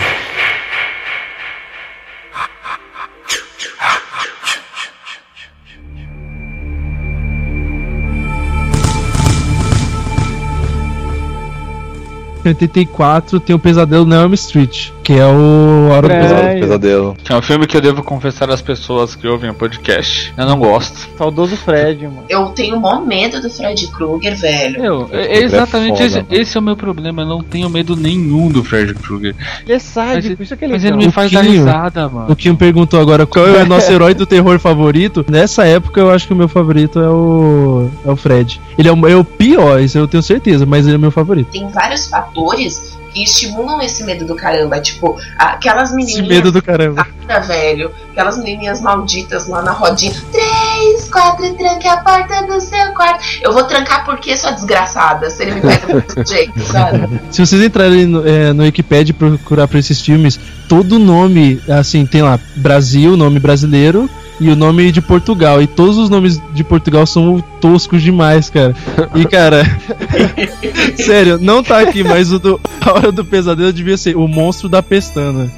Speaker 5: Em 84 tem o Pesadelo na Elm Street, Que é o Hora do
Speaker 3: Pesadelo. É um filme que eu devo confessar às pessoas que ouvem o podcast. Eu não gosto.
Speaker 8: Saudoso Fred, mano.
Speaker 6: Eu tenho o maior medo do Fred Krueger, velho.
Speaker 3: Exatamente esse é o meu problema. Eu não tenho medo nenhum do Fred Krueger.
Speaker 8: Ele é sádico, isso é que ele
Speaker 3: Mas ele me faz dar risada, mano.
Speaker 5: O Kim perguntou agora qual é o nosso herói do terror favorito. Nessa época eu acho que o meu favorito é o Fred. Ele é o pior, isso eu tenho certeza, mas ele é o meu favorito.
Speaker 6: Tem vários fatores que estimulam esse medo do caramba. Tipo, aquelas menininhas...
Speaker 5: Esse medo do caramba.
Speaker 6: Velho, aquelas menininhas malditas lá na rodinha. 3, 4, tranque a porta do seu quarto. Eu vou trancar porque sua desgraçada. Se ele me pega do jeito, sabe?
Speaker 5: Se vocês entrarem no Wikipedia e procurar por esses filmes, todo nome, assim, tem lá Brasil, nome brasileiro, e o nome de Portugal. E todos os nomes de Portugal são toscos demais, cara. E, cara... sério, não tá aqui, mas a Hora do Pesadelo devia ser o Monstro da Pestana.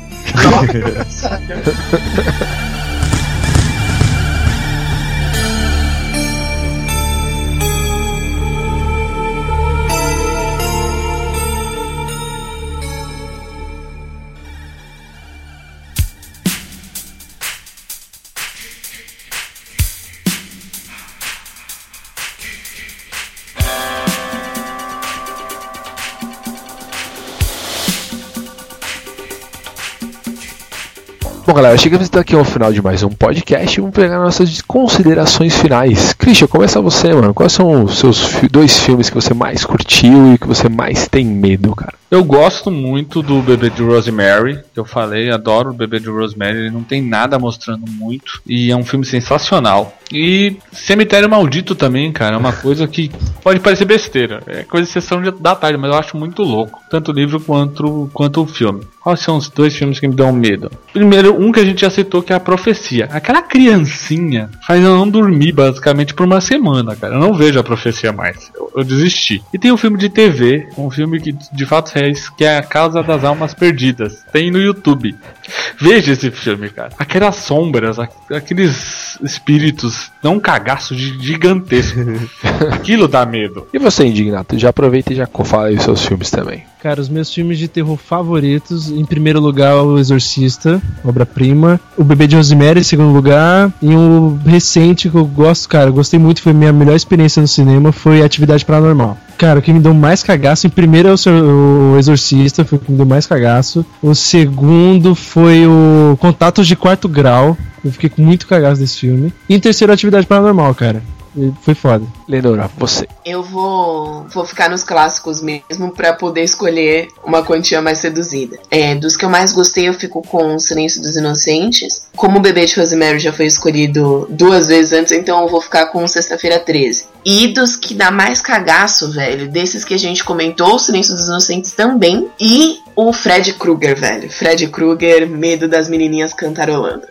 Speaker 2: Bom, galera, chegamos aqui ao final de mais um podcast e vamos pegar nossas considerações finais. Christian, começa você, mano. Quais são os seus 2 filmes que você mais curtiu e que você mais tem medo, cara?
Speaker 3: Eu gosto muito do Bebê de Rosemary, que eu falei, adoro o Bebê de Rosemary, ele não tem nada mostrando muito, e é um filme sensacional. E Cemitério Maldito também, cara, é uma coisa que pode parecer besteira, é coisa de sessão da tarde, mas eu acho muito louco, tanto o livro quanto o filme. Quais são os 2 filmes que me dão medo? Primeiro, um que a gente já citou, que é A Profecia. Aquela criancinha faz eu não dormir basicamente por uma semana, cara. Eu não vejo A Profecia mais, eu desisti. E tem um filme de TV, um filme que de fato é isso, que é A Casa das Almas Perdidas. Tem no YouTube. Veja esse filme, cara. Aquelas sombras, aqueles espíritos, dão um cagaço gigantesco. Aquilo dá medo.
Speaker 2: E você, Indignato? Já aproveita e já fala aí os seus filmes também.
Speaker 5: Cara, os meus filmes de terror favoritos, em primeiro lugar, O Exorcista, obra-prima. O Bebê de Rosemary, em segundo lugar. E um recente que eu gosto, cara, eu gostei muito, foi minha melhor experiência no cinema, foi Atividade Paranormal. Cara, o que me deu mais cagaço, em primeiro é o Exorcista, foi o que me deu mais cagaço. O segundo foi o Contatos de Quarto Grau. Eu fiquei com muito cagaço desse filme. E em terceiro, Atividade Paranormal, cara. Foi foda.
Speaker 2: Leonora, você.
Speaker 6: Eu vou ficar nos clássicos mesmo pra poder escolher uma quantia mais reduzida. Dos que eu mais gostei, eu fico com O Silêncio dos Inocentes. Como O Bebê de Rosemary já foi escolhido 2 vezes antes, então eu vou ficar com Sexta-feira 13. E dos que dá mais cagaço, velho, desses que a gente comentou, O Silêncio dos Inocentes também. E o Fred Krueger, velho. Fred Krueger, Medo das Menininhas Cantarolando.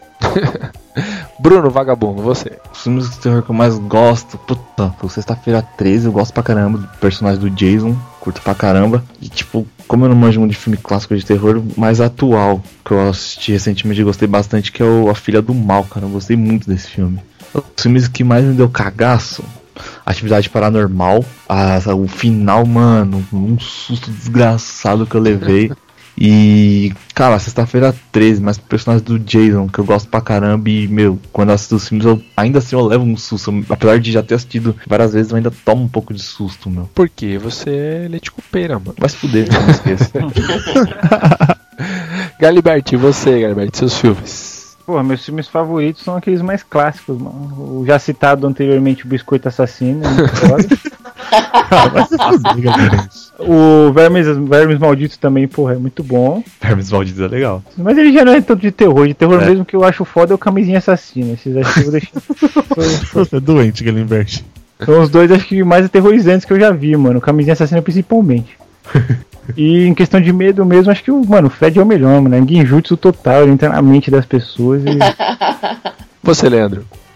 Speaker 2: Bruno Vagabundo, você.
Speaker 4: Os filmes de terror que eu mais gosto, puta, o Sexta-feira 13, eu gosto pra caramba do personagem do Jason, curto pra caramba. E tipo, como eu não manjo muito de filme clássico de terror, mais atual, que eu assisti recentemente e gostei bastante, que é A Filha do Mal, cara, eu gostei muito desse filme. Os filmes que mais me deu cagaço, Atividade Paranormal, o final, mano, um susto desgraçado que eu levei. E, cara, Sexta-feira 13, mas o personagem do Jason, que eu gosto pra caramba. E, meu, quando eu assisto os filmes, ainda assim eu levo um susto. Apesar de já ter assistido várias vezes, eu ainda tomo um pouco de susto, meu.
Speaker 2: Por quê? Você é leite cupeira, mano.
Speaker 4: Vai se fuder, não esqueça.
Speaker 2: Galiberti, você, Galiberti, seus filmes.
Speaker 8: Pô, meus filmes favoritos são aqueles mais clássicos, mano. O já citado anteriormente, O Biscoito Assassino, o Vermes Malditos também, porra, é muito bom.
Speaker 4: Vermes Malditos é legal.
Speaker 8: Mas ele já não é tanto de terror. De terror mesmo que eu acho foda é o Camisinha Assassina. Esses acho que eu vou deixar.
Speaker 4: Você é doente, Galimberti.
Speaker 8: São os 2 acho que mais aterrorizantes que eu já vi, mano. O Camisinha Assassina principalmente. E em questão de medo mesmo, acho que o Fred é o melhor, mano. É Genjutsu total, ele entra na mente das pessoas e...
Speaker 2: Você, Leandro?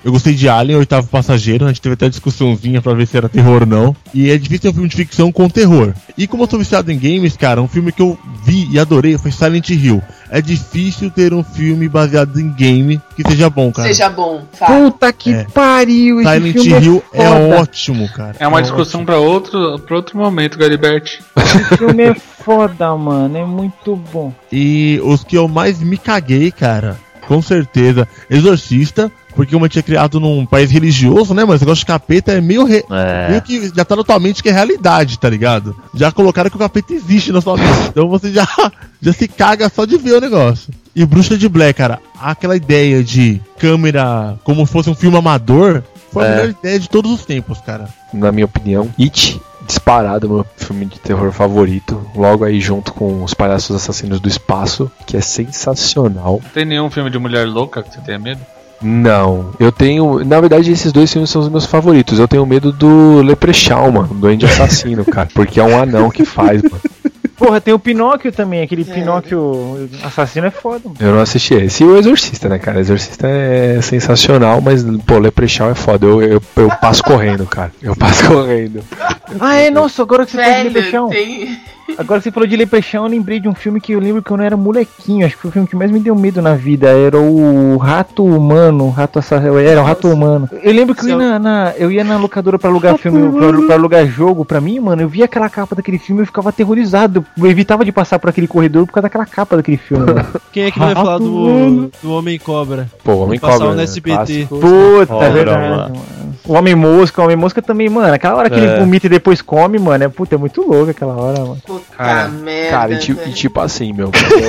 Speaker 10: Eu gostei de Alien, Oitavo Passageiro. A gente teve até discussãozinha pra ver se era terror ou não. E é difícil ter um filme de ficção com terror. E como eu tô viciado em games, cara, um filme que eu vi e adorei foi Silent Hill. É difícil ter um filme baseado em game que seja bom, cara.
Speaker 6: Seja bom, fala.
Speaker 8: Puta que pariu, esse
Speaker 10: Silent
Speaker 8: filme
Speaker 10: Hill
Speaker 8: é
Speaker 10: é
Speaker 8: foda.
Speaker 10: ótimo, cara.
Speaker 3: É uma discussão pra outro momento, Gariberti.
Speaker 8: Esse filme é foda, mano, é muito bom.
Speaker 10: E os que eu mais me caguei, cara, com certeza, Exorcista, porque como eu tinha criado num país religioso, né, mas o negócio de capeta é meio que já tá na tua mente que é realidade, tá ligado? Já colocaram que o capeta existe na sua mente, então você já se caga só de ver o negócio. E Bruxa de Blair, cara, aquela ideia de câmera como se fosse um filme amador, foi a melhor ideia de todos os tempos, cara.
Speaker 2: Na minha opinião, It, disparado, meu filme de terror favorito. Logo aí junto com Os Palhaços Assassinos do Espaço, que é sensacional.
Speaker 3: Não tem nenhum filme de mulher louca que você tenha medo?
Speaker 2: Não, eu tenho... Na verdade, esses dois filmes são os meus favoritos. Eu tenho medo do Leprechaun, mano, do Duende Assassino, cara. Porque é um anão que faz, mano.
Speaker 8: Porra, tem o Pinóquio também, aquele Pinóquio assassino é foda, mano.
Speaker 2: Eu não assisti esse. E o Exorcista, né, cara? Exorcista é sensacional, mas, pô, Leprechaun é foda. Eu passo correndo, cara. Eu passo correndo.
Speaker 8: Nossa, agora que você falou de Leprechaun.
Speaker 6: tem...
Speaker 8: Agora que você falou de Leprechaun, eu lembrei de um filme que eu lembro que eu não era molequinho. Acho que foi o filme que mais me deu medo na vida. Era o Rato Humano, Rato Assassino. Era o Rato Humano. Eu lembro que eu ia na locadora pra alugar filme, pra alugar jogo pra mim, mano. Eu via aquela capa daquele filme e eu ficava aterrorizado. Eu evitava de passar por aquele corredor por causa daquela capa daquele filme, mano.
Speaker 5: Quem é que vai falar do Homem Cobra?
Speaker 2: Pô, Homem
Speaker 5: Passar
Speaker 2: Cobra,
Speaker 5: no
Speaker 2: né?
Speaker 5: SBT.
Speaker 2: Clássico.
Speaker 8: Puta,
Speaker 10: Cobra,
Speaker 8: é verdade, mano. O Homem Mosca também, mano. Aquela hora que ele vomita e depois come, mano. É muito louco aquela hora, mano.
Speaker 6: Puta merda.
Speaker 2: Cara, e tipo assim, meu.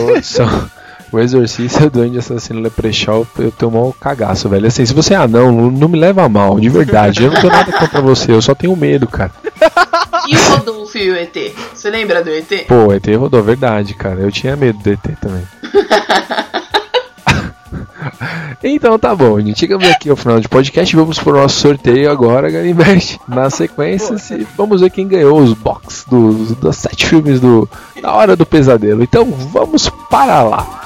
Speaker 2: O Exorcista e o Duende Assassino Leprechaun, eu tenho um cagaço, velho. Assim, se você é anão, não me leva a mal, de verdade. Eu não tenho nada contra você, eu só tenho medo, cara.
Speaker 6: E o Rodolfo e o ET? Você lembra do ET?
Speaker 2: Pô, o ET rodou, verdade, cara. Eu tinha medo do ET também. Então tá bom, gente. Chegamos aqui ao final do podcast. Vamos pro nosso sorteio agora, Garibert. Na sequência, vamos ver quem ganhou os box dos 7 filmes da Hora do Pesadelo. Então vamos para lá.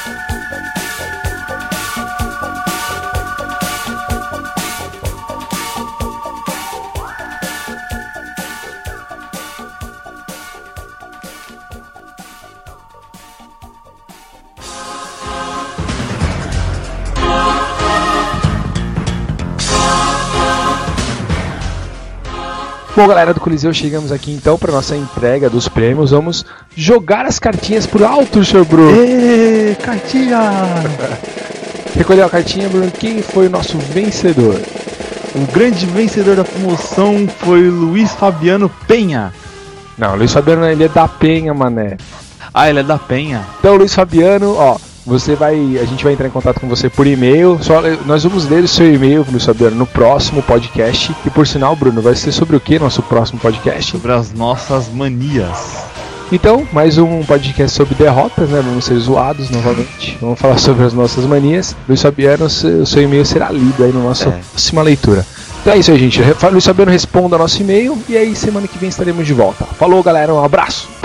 Speaker 2: Bom, galera do Coliseu, chegamos aqui então para nossa entrega dos prêmios. Vamos jogar as cartinhas pro alto, Sr. Bruno.
Speaker 8: Ê, cartinha!
Speaker 2: Recolheu a cartinha, Bruno. Quem foi o nosso vencedor?
Speaker 7: O grande vencedor da promoção foi Luiz Fabiano Penha.
Speaker 2: Não, Luiz Fabiano, ele é da Penha, mané.
Speaker 7: Ah, ele é da Penha.
Speaker 2: Então, Luiz Fabiano, ó, a gente vai entrar em contato com você por e-mail. Nós vamos ler o seu e-mail, Luiz Fabiano, no próximo podcast. E por sinal, Bruno, vai ser sobre o que nosso próximo podcast?
Speaker 7: Sobre as nossas manias.
Speaker 2: Então, mais um podcast sobre derrotas, né? Vamos ser zoados novamente. Vamos falar sobre as nossas manias. Luiz Fabiano, o seu e-mail será lido aí na nossa próxima leitura. Então é isso aí, gente. Luiz Fabiano responda nosso e-mail. E aí, semana que vem estaremos de volta. Falou, galera. Um abraço.